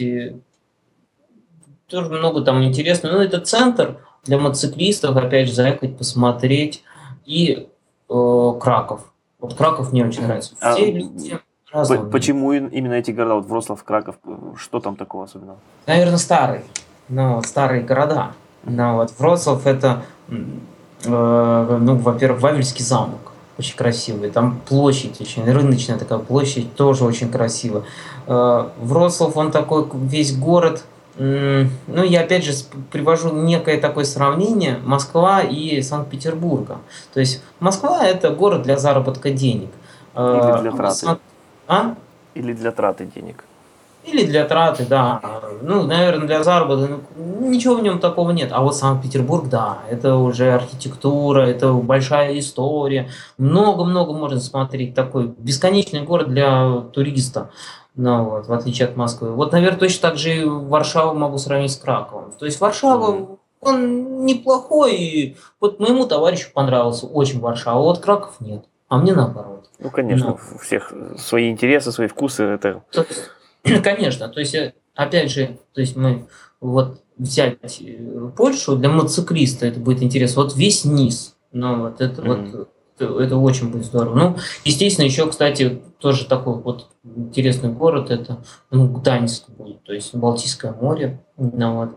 тоже много там интересного. Ну, это центр для мотоциклистов, опять же, заехать, посмотреть. И э, Краков. Вот Краков мне очень нравится. Все а люди разные. Почему именно эти города, вот Вроцлав, Краков, что там такого особенного? Наверное, старые. Ну, вот, старые города. Ну, вот, Вроцлав это, э, ну, во-первых, Вавельский замок. Очень красивый. Там площадь очень, рыночная такая площадь, тоже очень красиво. Вроцлав, он такой весь город. Ну, я опять же привожу некое такое сравнение Москва и Санкт-Петербурга. То есть Москва – это город для заработка денег. Или для траты. А? Или для траты денег. Или для траты, да. Ну, наверное, для заработка. Ну, ничего в нем такого нет. А вот Санкт-Петербург, да, это уже архитектура, это большая история. Много-много можно смотреть. Такой бесконечный город для туриста. Ну, вот, в отличие от Москвы. Вот, наверное, точно так же и Варшаву могу сравнить с Краковом. То есть Варшава, mm-hmm. он неплохой. И вот моему товарищу понравился очень Варшава. А вот Краков нет. А мне наоборот. Ну, конечно, Но. у всех свои интересы, свои вкусы. Это... Конечно, то есть, опять же, то есть мы вот взять Польшу для мотоциклиста, это будет интересно. Вот весь низ, ну вот это mm-hmm. вот это, это очень будет здорово. Ну, естественно, еще, кстати, тоже такой вот интересный город, это ну, Гданьск будет, то есть Балтийское море. Ну, вот.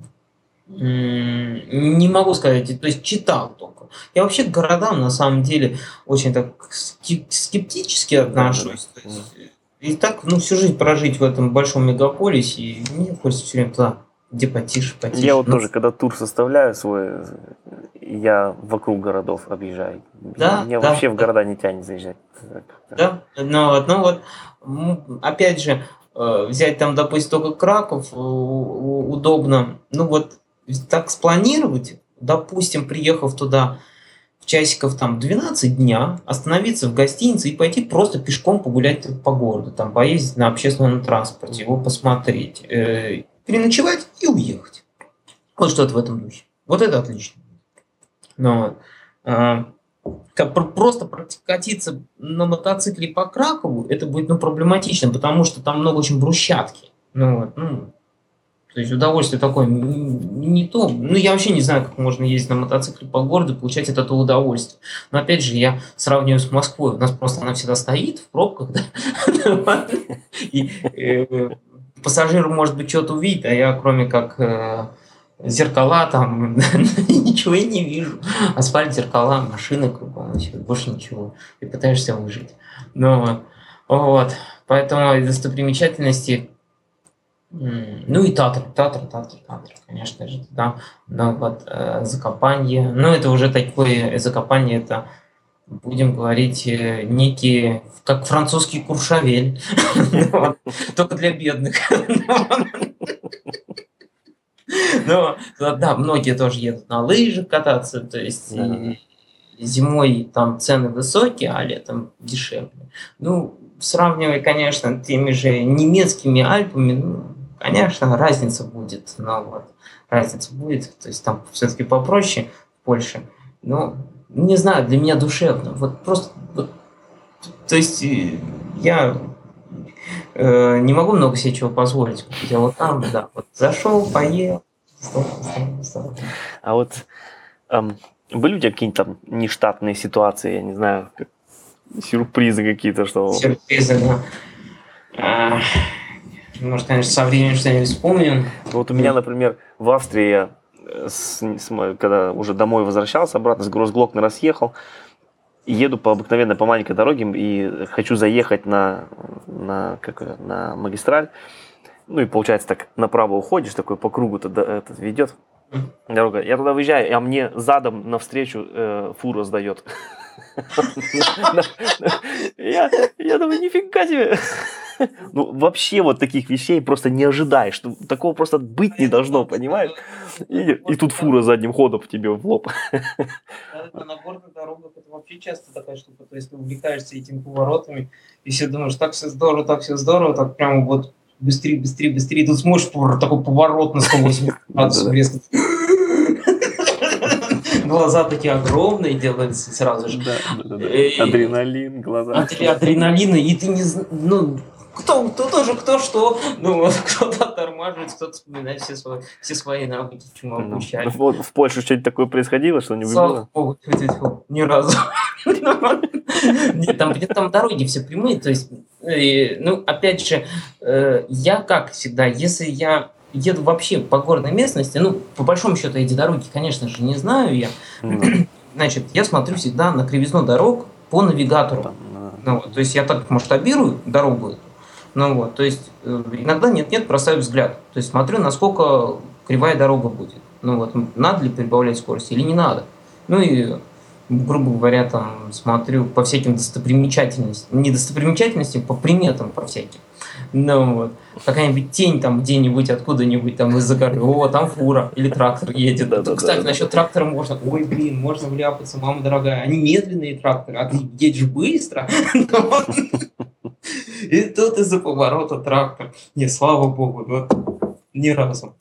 Не могу сказать, то есть читал только. Я вообще к городам на самом деле очень так скептически отношусь. То есть, и так, ну, всю жизнь прожить в этом большом мегаполисе, и мне хочется все время туда, где потише, потише. Я вот ну, тоже, когда тур составляю свой, я вокруг городов объезжаю. Да, Мне да, вообще да. в города не тянет заезжать. Да, ну вот, ну вот, опять же, взять там, допустим, только Краков удобно, ну вот, так спланировать, допустим, приехав туда часиков там двенадцать дня, остановиться в гостинице и пойти просто пешком погулять по городу, там поездить на общественном транспорте, его посмотреть. переночевать и уехать. Вот что-то в этом духе. Вот это отлично. Но а, как просто прокатиться на мотоцикле по Кракову, это будет ну, проблематично, потому что там много очень брусчатки. Ну, вот, ну, то есть удовольствие такое не, не то. Ну, я вообще не знаю, как можно ездить на мотоцикле по городу и получать от этого удовольствие. Но опять же, я сравниваю с Москвой. У нас просто она всегда стоит в пробках, да? И пассажир, может быть, что-то увидит, а я, кроме как зеркала, там ничего и не вижу. Асфальт, зеркала, машины кругом, больше ничего. И пытаешься выжить. Ну, вот. Поэтому из достопримечательностей. Ну и Татры, Татры, Татры, Татры, конечно же, да. Но вот э, Закопанье, ну это уже такое, Закопанье это, будем говорить, некий, как французский Куршавель, только для бедных. Но да, многие тоже едут на лыжах кататься, то есть зимой там цены высокие, а летом дешевле. Ну, сравнивая, конечно, теми же немецкими Альпами, ну, конечно, разница будет, но вот разница будет, то есть там все-таки попроще в Польше, но не знаю, для меня душевно, вот просто, вот, то есть я э, не могу много себе чего позволить, я вот там, да, вот зашел, поел, встал, встал, встал. А вот эм, были у тебя какие-то там нештатные ситуации, я не знаю, как сюрпризы какие-то, что... Сюрпризы, да. А... Может, конечно, со временем что-нибудь вспомним. Вот у меня, например, в Австрии я, с, с, когда уже домой возвращался, обратно с Гроссглокнера съехал, еду по обыкновенной, по маленькой дороге и хочу заехать на, на, как, на магистраль. Ну и получается так, направо уходишь, такой по кругу это ведет дорога. Я туда выезжаю, а мне задом навстречу э, фура сдает. Я, я думаю, нифига себе. Ну, вообще вот таких вещей просто не ожидаешь. Что такого просто быть не должно, понимаешь? И, и тут фура задним ходом тебе в лоб. Это на горных дорогах это вообще часто такая штука. То есть ты увлекаешься этими поворотами, и все думаешь, так все здорово, так все здорово, так прямо вот быстрее, быстрее, быстрее. Тут смотришь, такой поворот на сто восемьдесят градусов резко. Глаза такие огромные делаются сразу же. Да, да, да. Адреналин, глаза. Адреналин, и ты не знаешь, ну, кто, кто тоже, кто что, ну, вот, кто-то оттормаживает, кто-то вспоминает все свои, все свои навыки, чему обучали. Ну, вот в Польше что-нибудь такое происходило, что-нибудь было? Слава богу, ни разу. Нет, там, там дороги все прямые, то есть, ну, опять же, я, как всегда, если я еду вообще по горной местности, ну, по большому счету, эти дороги, конечно же, не знаю я, значит, я смотрю всегда на кривизну дорог по навигатору. Ну, то есть я так масштабирую дорогу, ну вот, то есть иногда нет-нет, бросаю взгляд, то есть смотрю, насколько кривая дорога будет, ну вот, надо ли прибавлять скорость или не надо, ну и, грубо говоря, там смотрю по всяким достопримечательностям, не достопримечательностям, по приметам по всяким, ну вот, какая-нибудь тень там где-нибудь, откуда-нибудь там из-за горы, о, там фура или трактор едет, да, да, кстати, да, насчет да. трактора можно, ой, блин, можно вляпаться, мама дорогая, они медленные тракторы, а ты едешь быстро, и тут из-за поворота трактор. Не, слава богу, но ни разу.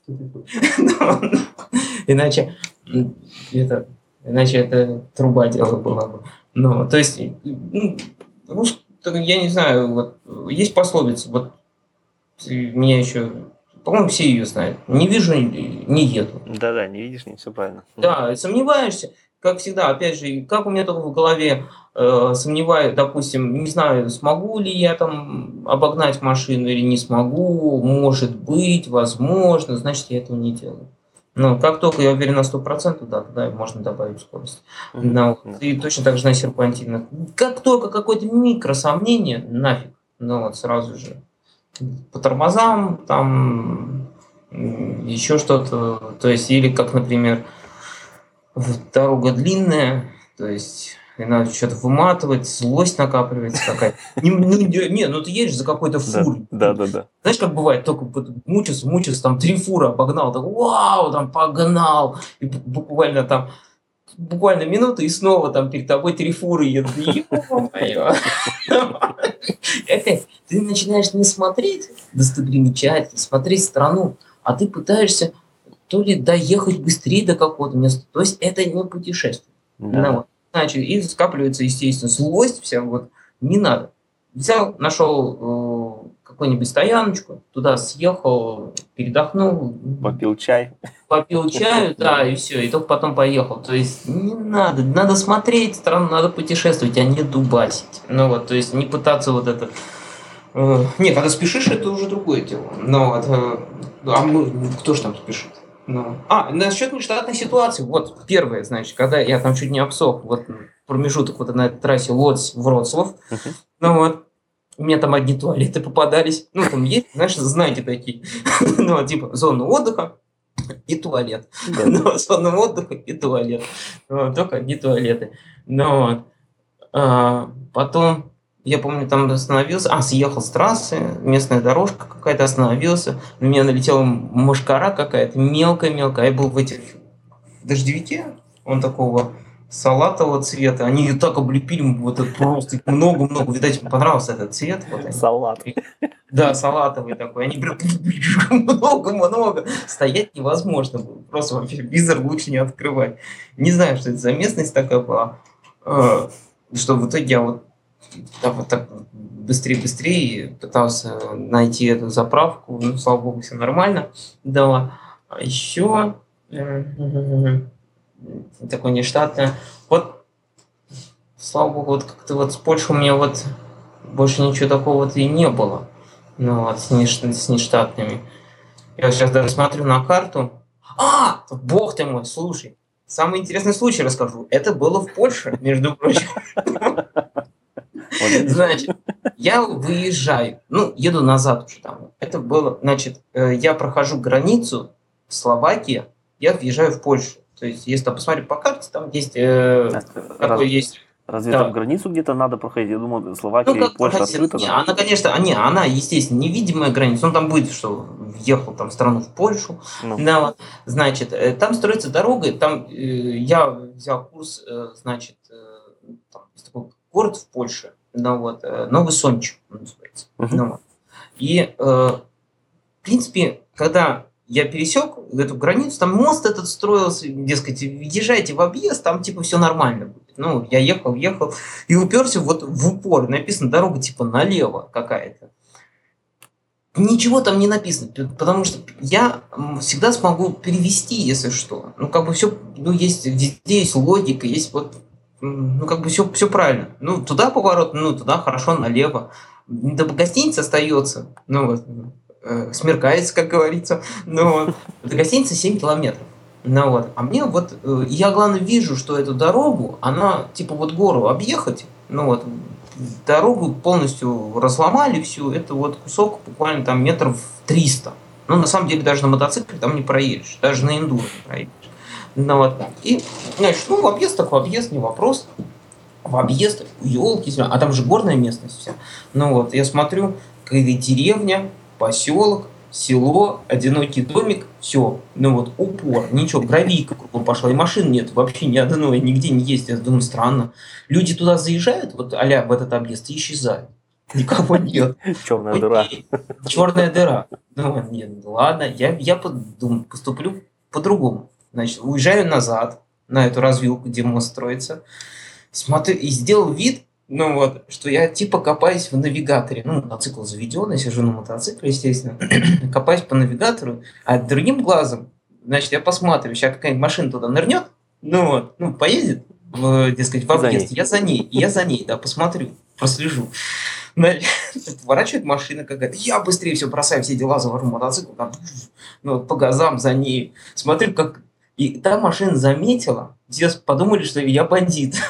Иначе это, иначе это труба дело была бы. Ну, то есть, ну, я не знаю, вот есть пословица, вот меня еще, по-моему, все ее знают. Не вижу, не еду. Да-да, не видишь, не все правильно. Да, сомневаешься. Как всегда, опять же, как у меня только в голове э, сомневаюсь, допустим, не знаю, смогу ли я там обогнать машину или не смогу, может быть, возможно, значит, я этого не делаю. Но как только я уверен на сто процентов, да, тогда можно добавить скорость. Mm-hmm. Но, и точно так же на серпантинах. Как только какое-то микросомнение, нафиг, ну вот сразу же по тормозам, там еще что-то, то есть, или как, например, дорога длинная, то есть и надо что-то выматывать, злость накапливается какая-то. Не, не, не, ну ты едешь за какой-то фурой. Да, да, да. Знаешь, как бывает, только мучился, мучился, там три фуры обогнал, так вау, там погнал, и буквально там буквально минуту, и снова там перед тобой три фуры едут. Опять, ты начинаешь не смотреть достопримечательность, смотреть страну, а ты пытаешься то ли доехать быстрее до какого-то места, то есть это не путешествие. Да, Ну, да. вот. Значит, и скапливается, естественно, злость вся, вот, не надо. Взял, нашел э, какую-нибудь стояночку, туда съехал, передохнул, Попил чай. попил чаю, да, и все, и только потом поехал. То есть не надо, надо смотреть страну, надо путешествовать, а не дубасить. Ну вот, то есть не пытаться вот это... Э, не, когда спешишь, это уже другое дело. Но вот, э, а мы, кто же там спешит? Ну. А, насчет нештатной ситуации. Вот первое, значит, когда я там чуть не обсох, вот промежуток вот на этой трассе Лодзь-Вроцлав, Мгм. ну вот, у меня там одни туалеты попадались. Ну, там есть, знаешь, знаете такие. Ну, вот, типа, зона отдыха и туалет. Да. Ну, зона отдыха и туалет. Вот, только одни туалеты. Ну, вот. А, потом, я помню, там остановился, а, съехал с трассы, местная дорожка какая-то, остановился, на меня налетела мошкара какая-то, мелкая-мелкая, я был в этих дождевике, он такого салатового цвета, они ее так облепили, вот это просто их много-много, видать, им понравился этот цвет. Вот они. Салат. Да, салатовый такой, они прям много-много, стоять невозможно было, просто вообще визор лучше не открывать. Не знаю, что это за местность такая была, э, что в итоге я вот так вот так быстрее-быстрее пытался найти эту заправку, ну, слава богу, все нормально. Да. А еще такое нештатное. Вот, слава богу, вот как-то вот с Польшей у меня вот больше ничего такого-то и не было. Ну, вот, с, неш... с нештатными. Я сейчас даже смотрю на карту. А, бог ты мой, слушай. Самый интересный случай расскажу. Это было в Польше, между прочим. Значит, я выезжаю, ну, еду назад уже там. Это было, значит, я прохожу границу Словакии, я въезжаю в Польшу. То есть, если посмотреть по карте, там есть э, такой Раз- есть. Разве Да. там границу где-то надо проходить? Я думал, Словакия Ну, и как Польша проходить? открыта. Не, там. она, конечно, а, не, она, естественно, невидимая граница. Ну, там будет, что въехал там в страну в Польшу. Ну. Да, вот. Значит, э, там строится дорога, там э, я взял курс, э, значит, э, там есть такой город в Польше, ну, вот, э, Новый Сонч, он называется. Мгм. Ну, вот. И, э, в принципе, когда я пересек эту границу, там мост этот строился, дескать, езжайте в объезд, там типа все нормально будет. Ну, я ехал, ехал и уперся вот в упор. Написано дорога типа налево какая-то. Ничего там не написано, потому что я всегда смогу перевести, если что. Ну, как бы все, ну, есть, везде есть логика, есть вот, ну, как бы все, все правильно. Ну, туда поворот, ну, туда хорошо, налево. До гостиницы остается, ну, вот, э, смеркается, как говорится. Ну, вот, до гостиницы семь километров. Ну, вот. А мне вот, э, я, главное, вижу, что эту дорогу, она, типа, вот гору объехать, ну, вот, дорогу полностью разломали всю, это вот кусок буквально там метров триста. Ну, на самом деле, даже на мотоцикле там не проедешь, даже на эндуро не проедешь. Ну, вот. И, значит, ну, в объезд так в объезд, не вопрос. В объезд, елки, а там же горная местность вся. Ну, вот, я смотрю, какая-то деревня, поселок, село, одинокий домик, все, ну вот, упор, ничего, гравийка кругом пошла, и машин нет, вообще ни одной, нигде не есть, я думаю, странно. Люди туда заезжают, вот а-ля в этот объезд, и исчезают. Никого нет. Черная дыра. Черная дыра. Ну, нет, ладно, я, я подумаю, поступлю по-другому. Значит, уезжаю назад на эту развилку, где мост строится, смотрю, и сделал вид, ну вот, что я типа копаюсь в навигаторе. Ну, мотоцикл заведен, я сижу на мотоцикле, естественно. Копаюсь по навигатору, а другим глазом, значит, я посматриваю, сейчас какая-нибудь машина туда нырнет, ну вот, ну, поедет, в, дескать, в объезд. Я за ней, я за ней, да, посмотрю, прослежу. Значит, поворачивает машина какая-то, я быстрее все бросаю, все дела, завожу мотоцикл, там, ну, по газам за ней. Смотрю, как... И та машина заметила, все подумали, что я бандит.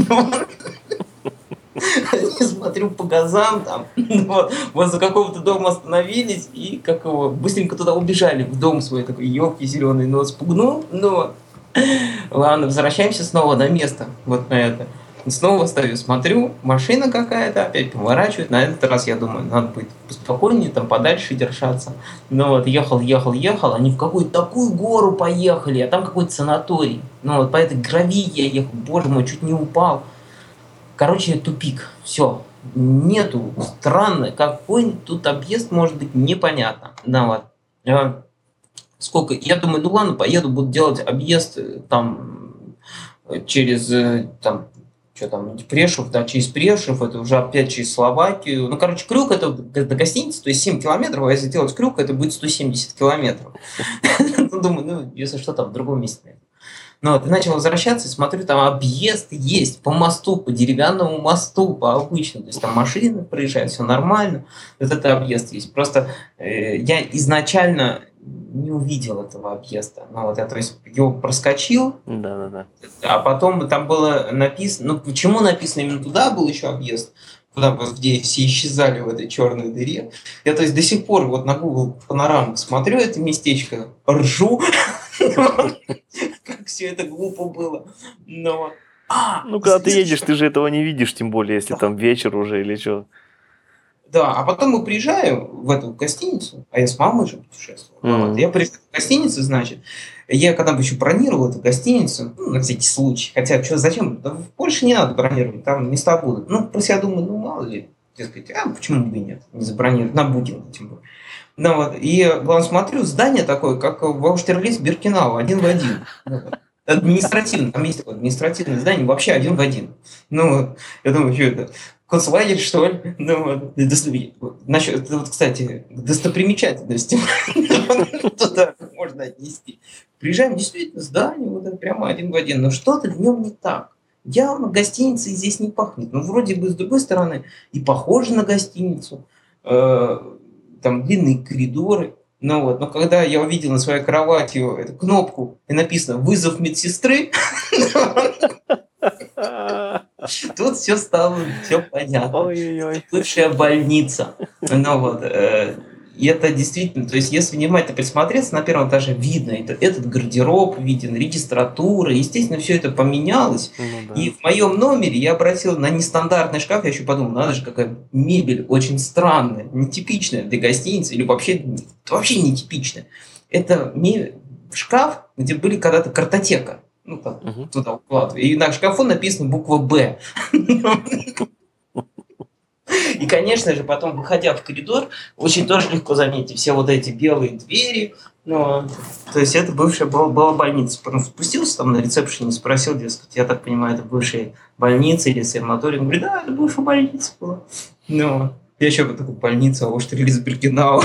Смотрю по газам, там, вот, возле какого-то дома остановились и как его, быстренько туда убежали, в дом свой, такой елки зеленый нос пугнул, но ладно, возвращаемся снова на место, вот на это. Снова стою, смотрю, машина какая-то, опять поворачивает, на этот раз я думаю, надо быть поспокойнее, там подальше держаться. Ну вот, ехал, ехал, ехал, они в какую-то такую гору поехали, а там какой-то санаторий. Ну вот, по этой гравии я ехал, боже мой, чуть не упал. Короче, тупик, все, нету, странно, какой тут объезд может быть, непонятно. Да, вот. сколько, я думаю, ну ладно, поеду, буду делать объезд там через там, что там, Прешев, да, через Прешев, это уже опять через Словакию. Ну, короче, крюк это до гостиницы, то есть семь километров, а если делать крюк, это будет сто семьдесят километров. Думаю, ну, если что, там в другом месте. Ну, вот, и начал возвращаться, и смотрю, там объезд есть по мосту, по деревянному мосту, по обычному. То есть там машины проезжают, все нормально. Вот это объезд есть. Просто э, я изначально не увидел этого объезда. Ну, вот я, то есть, его проскочил, Да, да, да. а потом там было написано... Ну, почему написано именно туда был еще объезд? Куда, где все исчезали в этой черной дыре. Я, то есть, до сих пор вот на Google Панораму смотрю это местечко, ржу, как все это глупо было. Но... А, ну, когда ты едешь, ты же этого не видишь, тем более, если там вечер уже или что. Да, а потом мы приезжаем в эту гостиницу, а я с мамой же путешествовал. Mm-hmm. Вот. Я приезжаю в гостиницу, значит, я когда бы еще бронировал эту гостиницу, ну, на всякий случай, хотя, что, зачем? Да в Польше не надо бронировать, там места будут. Ну, просто я думаю, ну, мало ли, дескать, а почему бы и нет, не забронировать, на букинг тем более. Ну, вот, и, главное, смотрю, здание такое, как в Аустерлиц-Биркенау, один в один. Административное, там есть такое административное здание, вообще один в один. Ну, вот, я думаю, что это... Концлагерь, что ли? Ну, вот, насчет, вот, кстати, достопримечательности туда можно отнести. Приезжаем, действительно, здание, вот это прямо один в один, но что-то в нем не так. Явно гостиницей здесь не пахнет. Ну, вроде бы, с другой стороны, и похоже на гостиницу. Э, там длинные коридоры. Ну, вот, но когда я увидел на своей кровати эту кнопку, и написано «Вызов медсестры», тут все стало, все понятно. Ой-ой-ой. Бывшая больница. Ну вот, э, и это действительно, то есть если внимательно присмотреться, на первом этаже видно, это, этот гардероб виден, регистратура, естественно, все это поменялось. Ну, да. И в моем номере я обратил на нестандартный шкаф, я еще подумал, надо же, какая мебель очень странная, нетипичная для гостиницы, или вообще, вообще нетипичная. Это мебель, шкаф, где были когда-то картотека. Ну, там, uh-huh. туда укладываю. И на шкафу написано буква «Б». И, конечно же, потом, выходя в коридор, очень тоже легко заметить все вот эти белые двери. Ну, то есть это бывшая была, была больница. Потом спустился там на ресепшене, спросил, дескать, я так понимаю, это бывшая больница или санаторий. Он говорит, да, это бывшая больница была. Ну, я еще вот такую больницу, Аустерлиц-Биркенау.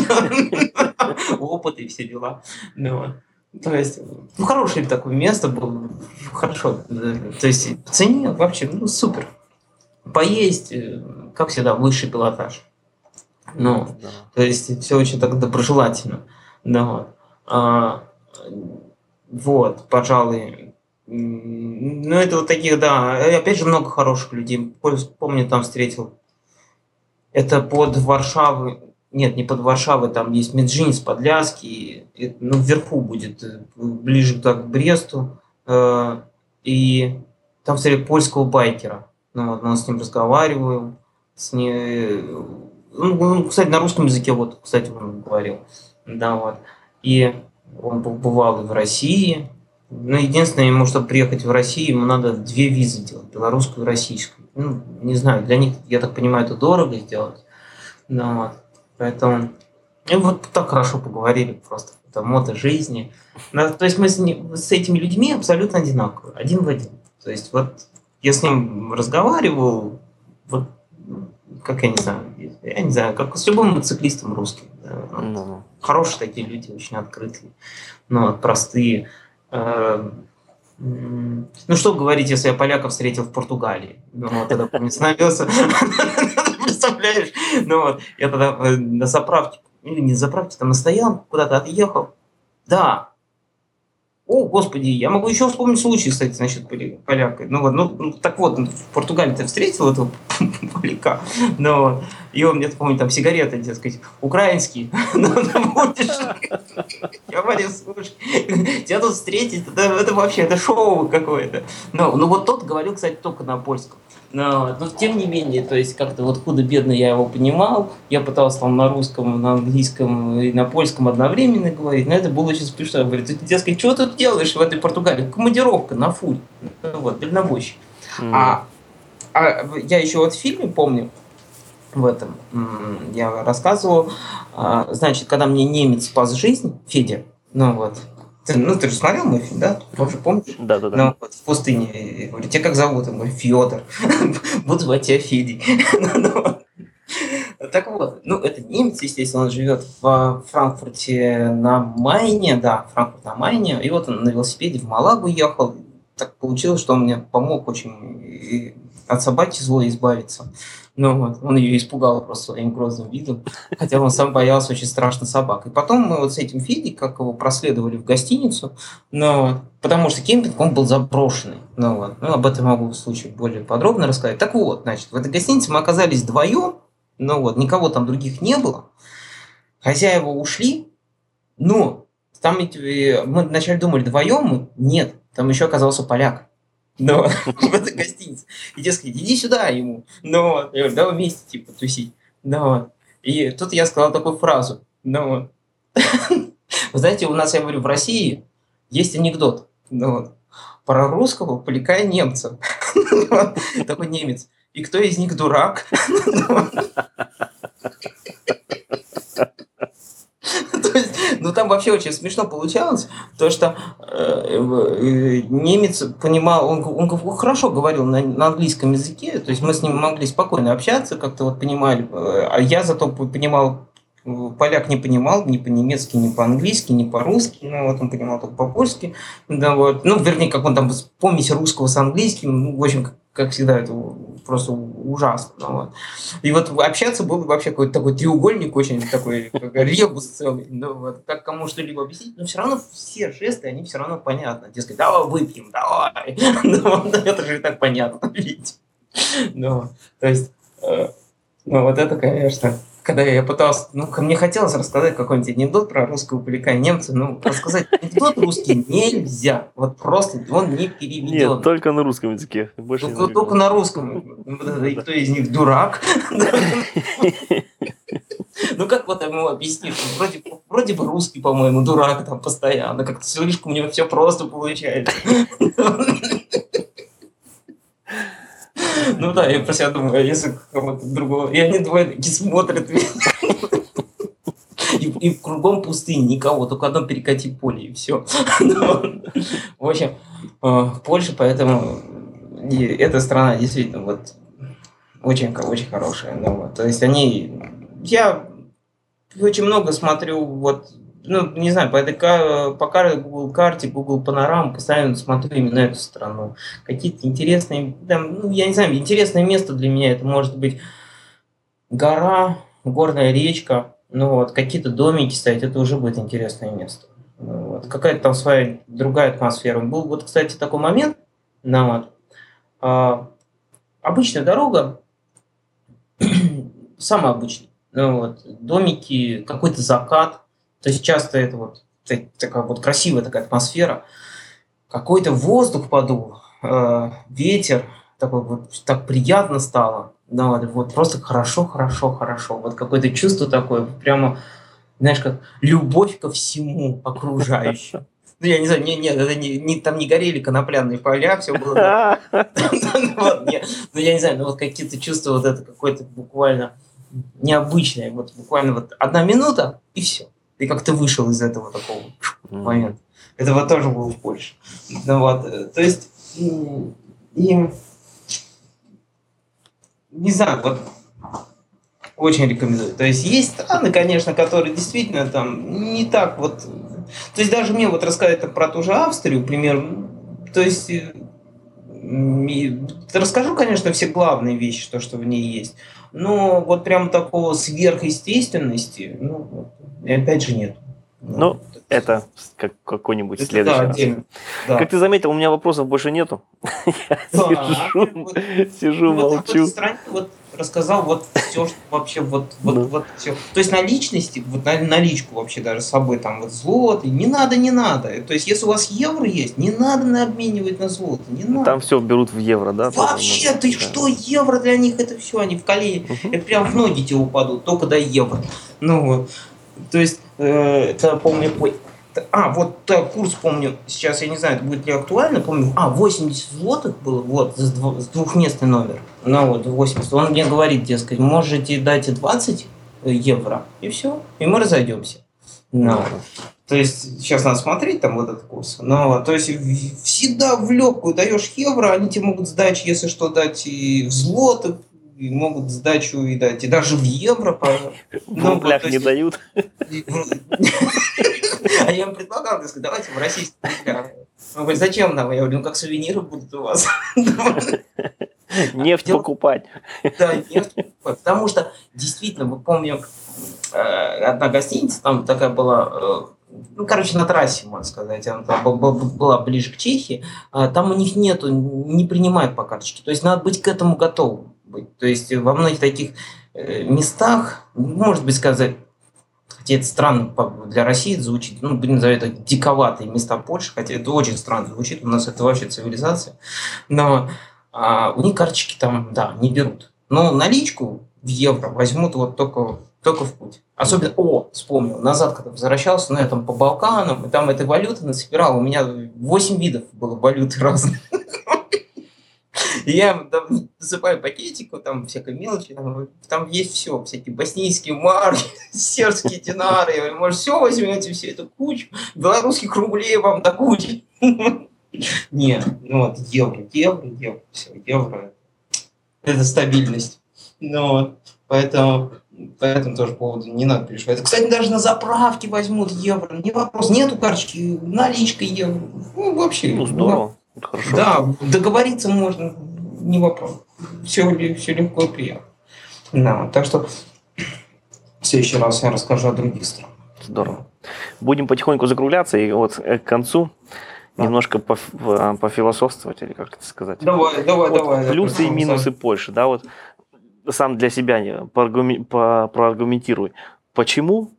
Опыт и все дела. Ну, то есть, ну, хорошее такое место было, хорошо, то есть, по цене вообще, ну, супер. Поесть, как всегда, высший пилотаж. Ну, да. То есть, все очень так доброжелательно. Да. А, вот, пожалуй. Ну, это вот таких, да, и опять же, много хороших людей. Помню, там встретил, это под Варшавой. Нет, не под Варшавой, там есть Меджинец, Подляский, ну, вверху будет, ближе так, к Бресту, э, и там встретил польского байкера. Ну, вот, мы с ним разговариваем, с ним, ну, кстати, на русском языке, вот, кстати, он говорил, да, вот, и он бывал и в России, но единственное, ему, чтобы приехать в Россию, ему надо две визы делать, белорусскую и российскую. Ну, не знаю, для них, я так понимаю, это дорого сделать, да, вот. Поэтому и вот так хорошо поговорили просто о мото жизни. То есть мы с, не, с этими людьми абсолютно одинаковые, один в один. То есть вот я с ним разговаривал, вот как я не знаю, я не знаю, как с любым мотоциклистом русским. Да, вот. No. Хорошие такие люди, очень открытые, но простые. Ну что говорить, если я поляков встретил в Португалии? Ну вот тогда, помню, становился... Представляешь? Ну вот, я тогда на заправке, или не на заправке, там на стоянку куда-то отъехал. Да. О, господи, я могу еще вспомнить случай, кстати, насчет поляка. Ну вот, ну, ну так вот, в Португалии ты встретил этого поляка, ну, и он мне, помню, там сигареты, дескать, украинские. Я говорю, слушай, тебя тут встретить, это вообще, это шоу какое-то. Ну вот тот говорил, кстати, только на польском. Но, но тем не менее, то есть как-то вот худо-бедно я его понимал, я пытался там на русском, на английском и на польском одновременно говорить, но это было очень смешно. Говорит, ты, дескать, что ты тут делаешь в этой Португалии? Командировка на фуль, вот, дальнобойщик. Mm. А, а я еще вот в фильме помню, в этом, я рассказывал, значит, когда мне немец спас жизнь, Федя, Ну вот. Ты, ну, ты же смотрел мой фильм, да? Ты же помнишь? Да, да, да. Ну, вот в пустыне. Я говорю, тебя как зовут? Он говорит, Федор. Буду звать тебя Федей. Так вот, ну, это немец, естественно, он живет в Франкфурте на Майне, да, Франкфурт на Майне, и вот он на велосипеде в Малагу ехал. Так получилось, что он мне помог очень от собаки злой избавиться. Ну вот, он ее испугал просто своим грозным видом, хотя он сам боялся очень страшно собак. И потом мы вот с этим Федей, как его проследовали в гостиницу, но, потому что кемпинг, он был заброшенный. Ну, вот, ну, об этом могу в случае более подробно рассказать. Так вот, значит, в этой гостинице мы оказались вдвоем, ну вот, никого там других не было. Хозяева ушли, но там мы вначале думали, вдвоем мы? Нет, там еще оказался поляк. Но в этой гостинице. И те сказали, иди сюда ему. Ну, я говорю, давай вместе, типа, тусить. Ну, и тут я сказал такую фразу. Ну, вы знаете, у нас, я говорю, в России есть анекдот. Ну, про русского, поляка и немца. Такой немец. И кто из них дурак? Ну, там вообще очень смешно получалось, то что э, немец понимал, он, он хорошо говорил на, на английском языке, то есть мы с ним могли спокойно общаться, как-то вот понимали, а я зато понимал, поляк не понимал ни по-немецки, ни по-английски, ни по-русски, ну, вот он понимал только по-польски, да, вот, ну, вернее, как он там, помесь русского с английским, ну, в общем, как, как всегда, это просто ужасно, ну, вот. И вот общаться был вообще какой-то такой треугольник, очень такой, как ребус целый, ну, вот, как кому что-либо объяснить, но все равно все жесты, они все равно понятны, дескать, давай выпьем, давай, ну, это же и так понятно, видите, ну, то есть, ну, вот это, конечно... Когда я пытался, ну, мне хотелось рассказать какой-нибудь анекдот про русского поляка и немца, ну, рассказать анекдот русский нельзя, вот просто он не переведен. Нет, только на русском языке. Больше только, не только на русском. И кто из них дурак? Ну, как вот ему объяснить? Вроде, вроде бы русский, по-моему, дурак там постоянно, как-то слишком у него все просто получается. Ну да, я про себя думаю, а если кого-то другого... И они двое такие смотрят. И, и кругом пустыни, никого, только одно перекати поле, и все. В общем, в Польше, поэтому эта страна действительно вот очень, очень хорошая. Ну, то есть они... Я очень много смотрю вот... Ну, не знаю, по этой по карте, Google карте, Google Панорам постоянно смотрю именно эту страну. Какие-то интересные, там, ну, я не знаю, интересное место для меня это может быть гора, горная речка, ну вот, какие-то домики стоять, это уже будет интересное место. Ну, вот, какая-то там своя другая атмосфера. Был вот, кстати, такой момент, ну, вот, а, обычная дорога, самая обычная, ну, вот, домики, какой-то закат. То есть часто это вот такая вот красивая такая атмосфера, какой-то воздух подул, э, ветер, такой вот так приятно стало, да, вот, вот просто хорошо, хорошо, хорошо, вот какое-то чувство такое, прямо, знаешь, как любовь ко всему окружающему. Ну, я не знаю, нет, нет, это не, не, там не горели конопляные поля, все было... Ну, я не знаю, ну вот какие-то чувства, вот это какое-то буквально необычное, вот буквально вот одна минута, и все. И как ты вышел из этого такого момента. Это вот тоже было в Польше. Ну, вот, то есть, и, и, не знаю, вот, очень рекомендую. То есть, есть страны, конечно, которые действительно там не так вот... То есть, даже мне вот рассказать там, про ту же Австрию, например, то есть, расскажу, конечно, все главные вещи, то, что в ней есть, но вот прям такого сверхъестественности, ну, вот, и опять же нет. Ну, это как какой-нибудь это следующий да, раз. отдельно. Да. Как ты заметил, у меня вопросов больше нету. Я Да. сижу, Вот, сижу, вот молчу. в этой стране вот рассказал вот все, что вообще вот, вот, Да. вот все. То есть на личности, вот на наличку вообще даже с собой там вот злоты, не надо, не надо. То есть если у вас евро есть, не надо на обменивать на злото, не надо. Там все берут в евро, да? Вообще, ты Да. что, евро для них это все, они в колени, Мгм. это прям в ноги тебе упадут, только до евро. Ну вот, то есть, э, это помню, ой, т- а, вот так, курс помню, сейчас я не знаю, это будет ли актуально, помню, а, восемьдесят злотых было, вот, с, дво- с двухместный номер, ну вот, восемьдесят, он мне говорит, дескать, можете дать двадцать евро, и все, и мы разойдемся. Ну, То есть сейчас надо смотреть там вот этот курс. Но, то есть в- всегда в легкую даешь евро, они тебе могут сдачу, если что, дать и в злотых, и могут сдачу и дать, и даже в евро. по- В Ну, вот, рублях то не есть... дают. и в- А я им предлагал, я сказал, давайте в российских рублях. Он говорит, зачем нам? Я говорю, ну как сувениры будут у вас. Нефть Дело покупать. Да, нефть. Потому что действительно, мы помним, э, одна гостиница там такая была, э, ну, короче, на трассе, можно сказать, она там б- б- была ближе к Чехии, а там у них нету, не принимают по карточке. То есть надо быть к этому готовым. Быть. То есть во многих таких э, местах, может быть, сказать, хотя это странно по- для России звучит, ну, будем называть это диковатые места Польши, хотя это очень странно звучит, у нас это вообще цивилизация, но а, у них карточки там, да, не берут. Но наличку в евро возьмут вот только, только в путь. Особенно, о, вспомнил, назад, когда возвращался, ну, я там по Балканам, и там этой валюты насобирал, у меня восемь видов было валюты разных. И я им там насыпаю пакетику, там всякой мелочи, там, там есть все, всякие боснийские марки, сербские динары, вы, может, все возьмете, всю эту кучу, белорусских рублей вам до кучи. Нет, ну вот евро, евро, евро, все, евро, это стабильность. Ну вот, поэтому, по этому тоже поводу не надо переживать. Кстати, даже на заправке возьмут евро, не вопрос, нету карточки, наличка евро, ну вообще, Ну, не вопрос. здорово. Это хорошо. Да, договориться можно, не вопрос. Все, все легко и приятно. Да, так что в следующий раз я расскажу о других странах. Здорово. Будем потихоньку закругляться, и вот э, к концу Да. немножко поф- в- пофилософствовать, или как это сказать. Давай, давай, Вот давай. плюсы и я минусы Польши, да, вот сам для себя не- поаргуми- по- проаргументируй. Почему?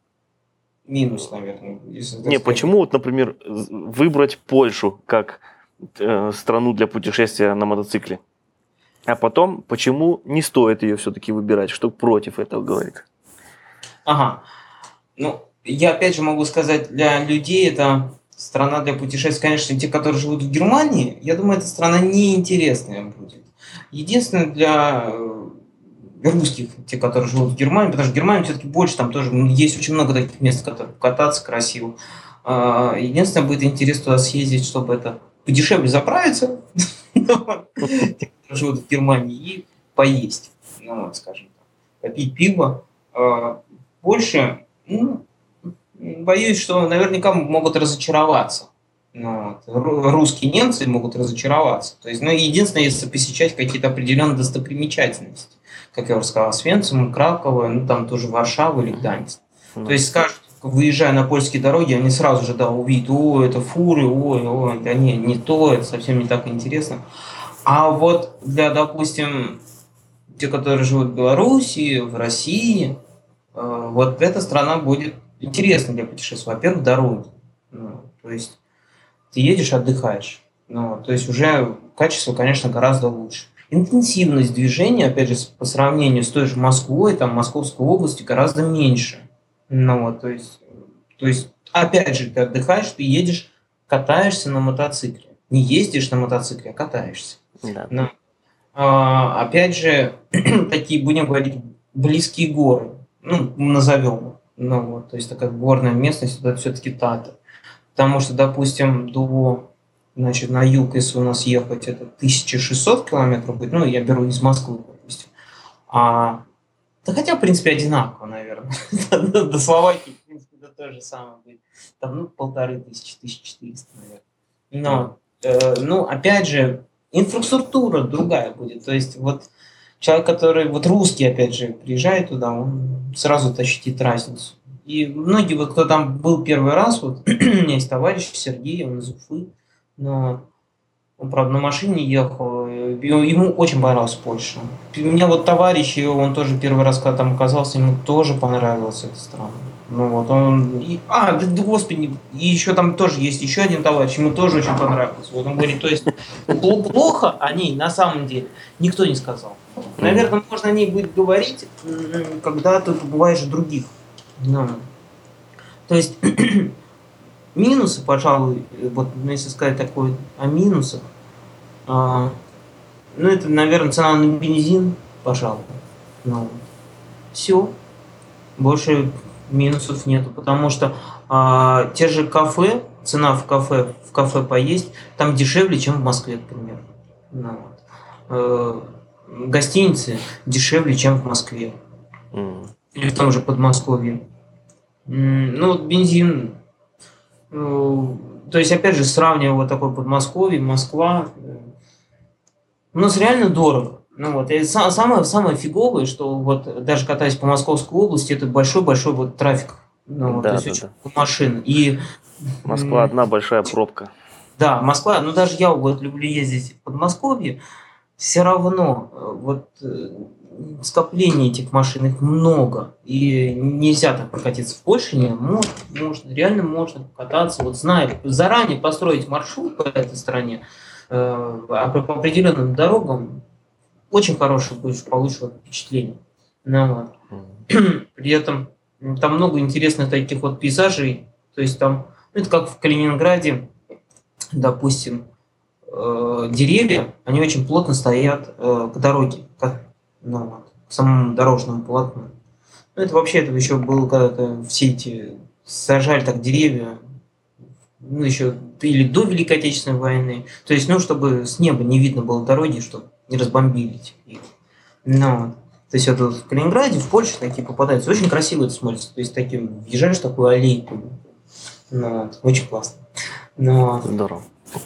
Минус, наверное. Если так Не, сказать. почему, вот, например, з- выбрать Польшу как э, страну для путешествия на мотоцикле? А потом, почему не стоит ее все-таки выбирать, что против этого говорит? Ага. Ну, я опять же могу сказать, для людей это страна для путешествий, конечно, те, которые живут в Германии, я думаю, эта страна неинтересная будет. Единственное, для э, русских, те, которые живут в Германии, потому что Германия все-таки больше, там тоже м, есть очень много таких мест, в которых кататься красиво. А, Единственное, будет интересно туда съездить, чтобы это подешевле заправиться, те, которые живут в Германии, и поесть, ну, вот, скажем так, попить пиво. А, Больше, ну, боюсь, что наверняка могут разочароваться. Ну, вот. Ру- Русские немцы могут разочароваться. То есть, ну, единственное, если посещать какие-то определенные достопримечательности. Как я уже сказал, Освенцим, Краково, ну, там тоже Варшава или Гданьск. То есть, скажут, выезжая на польские дороги, они сразу же, да, увидят, о, это фуры, ой, ой, да не, не то, это совсем не так интересно. А вот для, допустим, те, которые живут в Беларуси, в России, э, вот эта страна будет интересна для путешествий. Во-первых, дороги. Ну, то есть ты едешь, отдыхаешь. Ну, то есть уже качество, конечно, гораздо лучше. Интенсивность движения, опять же, с- по сравнению с той же Москвой, там, Московской областью, гораздо меньше. Ну, вот, то есть, то есть, опять же, ты отдыхаешь, ты едешь, катаешься на мотоцикле. Не ездишь на мотоцикле, а катаешься. Да. Ну, а, опять же, такие, будем говорить, близкие горы, ну, назовем, ну, вот, то есть такая горная местность, это все-таки Татар. Потому что, допустим, до, значит, на юг, если у нас ехать, это тысяча шестьсот километров будет, ну, я беру из Москвы, допустим. А, да хотя, в принципе, одинаково, наверное. До до Словакии, в принципе, это то же самое будет. Там, ну, полторы тысячи, тысяча четыреста, наверное. Но, э, ну, опять же, инфраструктура другая будет. То есть вот человек, который, вот русский, опять же, приезжает туда, он сразу ощутит разницу. И многие, вот кто там был первый раз, вот у меня есть товарищ Сергей, он из Уфы, но он, правда, на машине ехал, и ему очень понравилась Польша. У меня вот товарищ, и он тоже первый раз, когда там оказался, ему тоже понравилась эта страна. Ну вот он... и- а, да, да господи, и еще там тоже есть еще один товарищ, ему тоже очень понравилось. Вот он говорит, то есть пл- плохо о ней на самом деле никто не сказал. Наверное, можно о ней будет говорить, м, когда ты побываешь в других. Ну, то есть минусы, пожалуй, вот ну, если сказать такое о минусах, а, ну это, наверное, цена на бензин, пожалуй. Ну, все. Больше минусов нету, потому что а, те же кафе, цена в кафе, в кафе поесть, там дешевле, чем в Москве, к примеру. Ну, вот. э, гостиницы дешевле, чем в Москве. Mm. Или в том же Подмосковье. Ну, вот бензин. Э, то есть, опять же, сравнивая вот такое Подмосковье, Москва, э, у нас реально дорого. Ну вот, и самое, самое фиговое, что вот даже катаясь по Московской области, это большой-большой вот трафик. Ну, да, то есть да, очень да. много машин. И, Москва одна большая пробка. Да, Москва, ну даже я вот люблю ездить в Подмосковье, все равно вот скопление этих машин, их много. И нельзя так прокатиться в Польше, не можно, можно, реально можно покататься, вот зная, заранее построить маршрут по этой стране, э, по определенным дорогам, очень хорошее будешь получишь впечатление. Ну, вот. При этом там много интересных таких вот пейзажей. То есть там, ну, это как в Калининграде, допустим, э, деревья, они очень плотно стоят э, к дороге, к, ну, вот, к самому дорожному полотну. Ну, это вообще, это еще было когда-то все эти сажали так деревья, ну, еще или до Великой Отечественной войны. То есть, ну, чтобы с неба не видно было дороги, чтобы не разбомбили их. Ну, то есть это в Калининграде, в Польше такие попадаются. Очень красиво это смотрится. То есть таким въезжаешь в такую аллейку. Ну, очень классно. Но, здорово.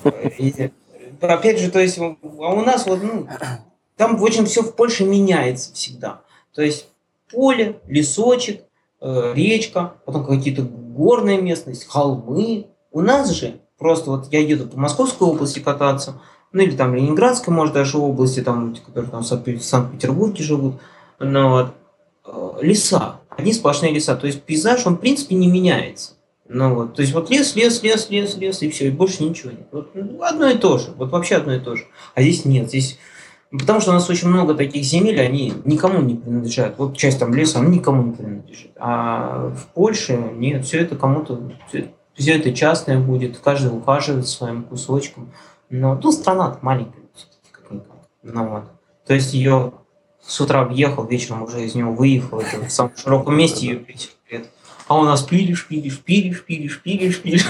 И, опять же, то есть, а у нас вот, ну, там очень все в Польше меняется всегда. То есть поле, лесочек, э, речка, потом какие-то горная местность, холмы. У нас же просто вот я еду по Московской области кататься, ну или там Ленинградской, может, даже области, там, которые там в Санкт-Петербурге живут, но э, леса, одни сплошные леса. То есть пейзаж, он в принципе не меняется. Ну вот, то есть вот лес, лес, лес, лес, лес, и все, и больше ничего нет. Вот, ну, одно и то же, вот вообще одно и то же. А здесь нет, здесь... Потому что у нас очень много таких земель, они никому не принадлежат. Вот часть там леса, она никому не принадлежит. А в Польше нет, все это кому-то... Все, все это частное будет, каждый ухаживает своим кусочком. Но, ну, страна маленькая, все-таки как-никак. Ну, вот. То есть ее с утра въехал, вечером уже из него выехал, это в самом широком месте ее пить. А у нас пилишь, пилишь, пилишь, пилишь, пилишь, пилишь.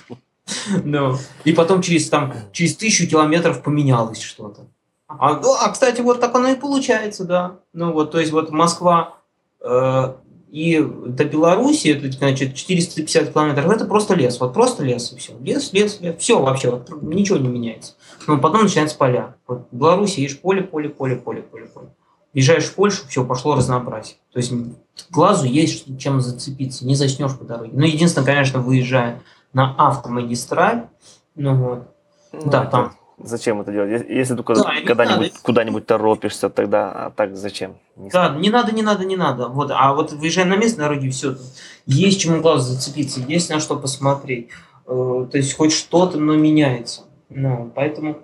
No. И потом через, там, через тысячу километров поменялось что-то. А, ну, а, кстати, вот так оно и получается, да. Ну вот, то есть вот Москва э, и до Беларуси, это, значит, четыреста пятьдесят километров, это просто лес. Вот просто лес и все. Лес, лес, лес. Все вообще, вот, ничего не меняется. Но потом начинаются поля. Вот в Беларуси есть поле, поле, поле, поле, поле, поле. Въезжаешь в Польшу, все, пошло разнообразие. То есть глазу есть чем зацепиться, не заснешь по дороге. Ну, единственное, конечно, выезжая на автомагистраль, ну вот, ну, да, там... Зачем это делать? Если только да, когда-нибудь куда-нибудь торопишься, тогда, а так зачем? Не да, не надо, не надо, не надо. Вот, а вот выезжая на местной дороге, все, есть чему глазу зацепиться, есть на что посмотреть. То есть хоть что-то, но меняется. Ну, поэтому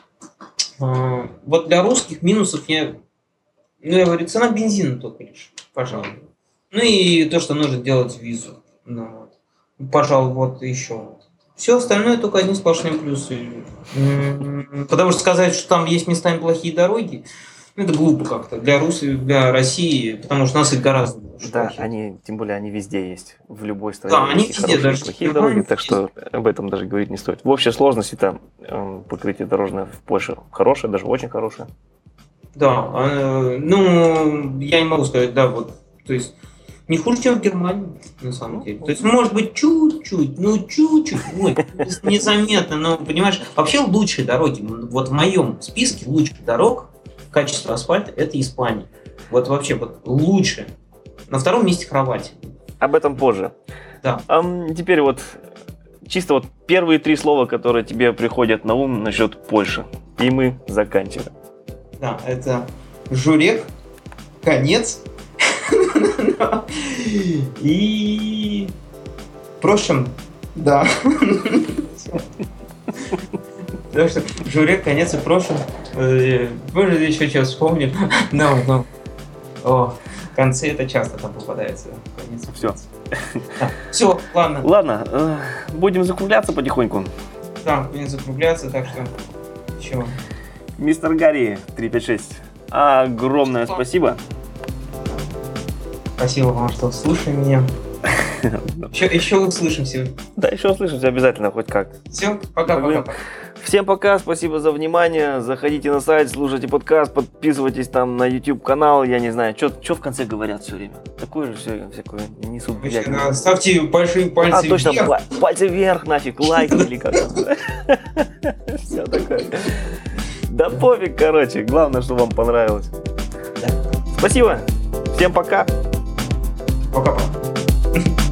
вот для русских минусов я... Ну, я говорю, цена бензина только лишь, пожалуй. Ну и то, что нужно делать визу. Ну, вот. Пожалуй, вот еще. Все остальное только одни сплошные плюсы. Потому что сказать, что там есть местами плохие дороги, ну, это глупо как-то для Руси, для России, потому что у нас их гораздо больше. Да, плохих. Они, тем более, они везде есть, в любой стране. Да, они везде, даже плохие дороги, так что об этом даже говорить не стоит. В общей сложности там покрытие дорожное в Польше хорошее, даже очень хорошее. Да, э, ну, я не могу сказать, да, вот, то есть, не хуже, чем в Германии, на самом деле. То есть, может быть, чуть-чуть, ну, чуть-чуть, ой, незаметно, но, понимаешь, вообще лучшие дороги, вот в моем списке лучших дорог, качество асфальта, это Испания. Вот вообще, вот, лучше. На втором месте Хорватия. Об этом позже. Да. А теперь вот, чисто вот первые три слова, которые тебе приходят на ум насчет Польши, и мы заканчиваем. Да, это Журек, конец и прошлым, да. Так что Журек, конец и прошлым. Может, еще что вспомним. No, no. О, концы это часто там попадается. Конец. Все. Да. Все, ладно. Ладно, э, будем закругляться потихоньку. Да, будем закругляться, так что еще. Мистер Гарри три пять шесть, огромное спасибо. Спасибо вам, что слушали меня. Еще, еще услышимся. Да, еще услышимся обязательно, хоть как. Все, пока-пока. Всем пока, спасибо за внимание. Заходите на сайт, слушайте подкаст, подписывайтесь там на YouTube-канал. Я не знаю, что в конце говорят все время. Такое же все, всякое несут. Да, ставьте большие пальцы а, точно, вверх. Па- пальцы вверх нафиг, лайк или как. Все такое. Да пофиг, короче. Главное, что вам понравилось. Спасибо. Всем пока. Пока-пока.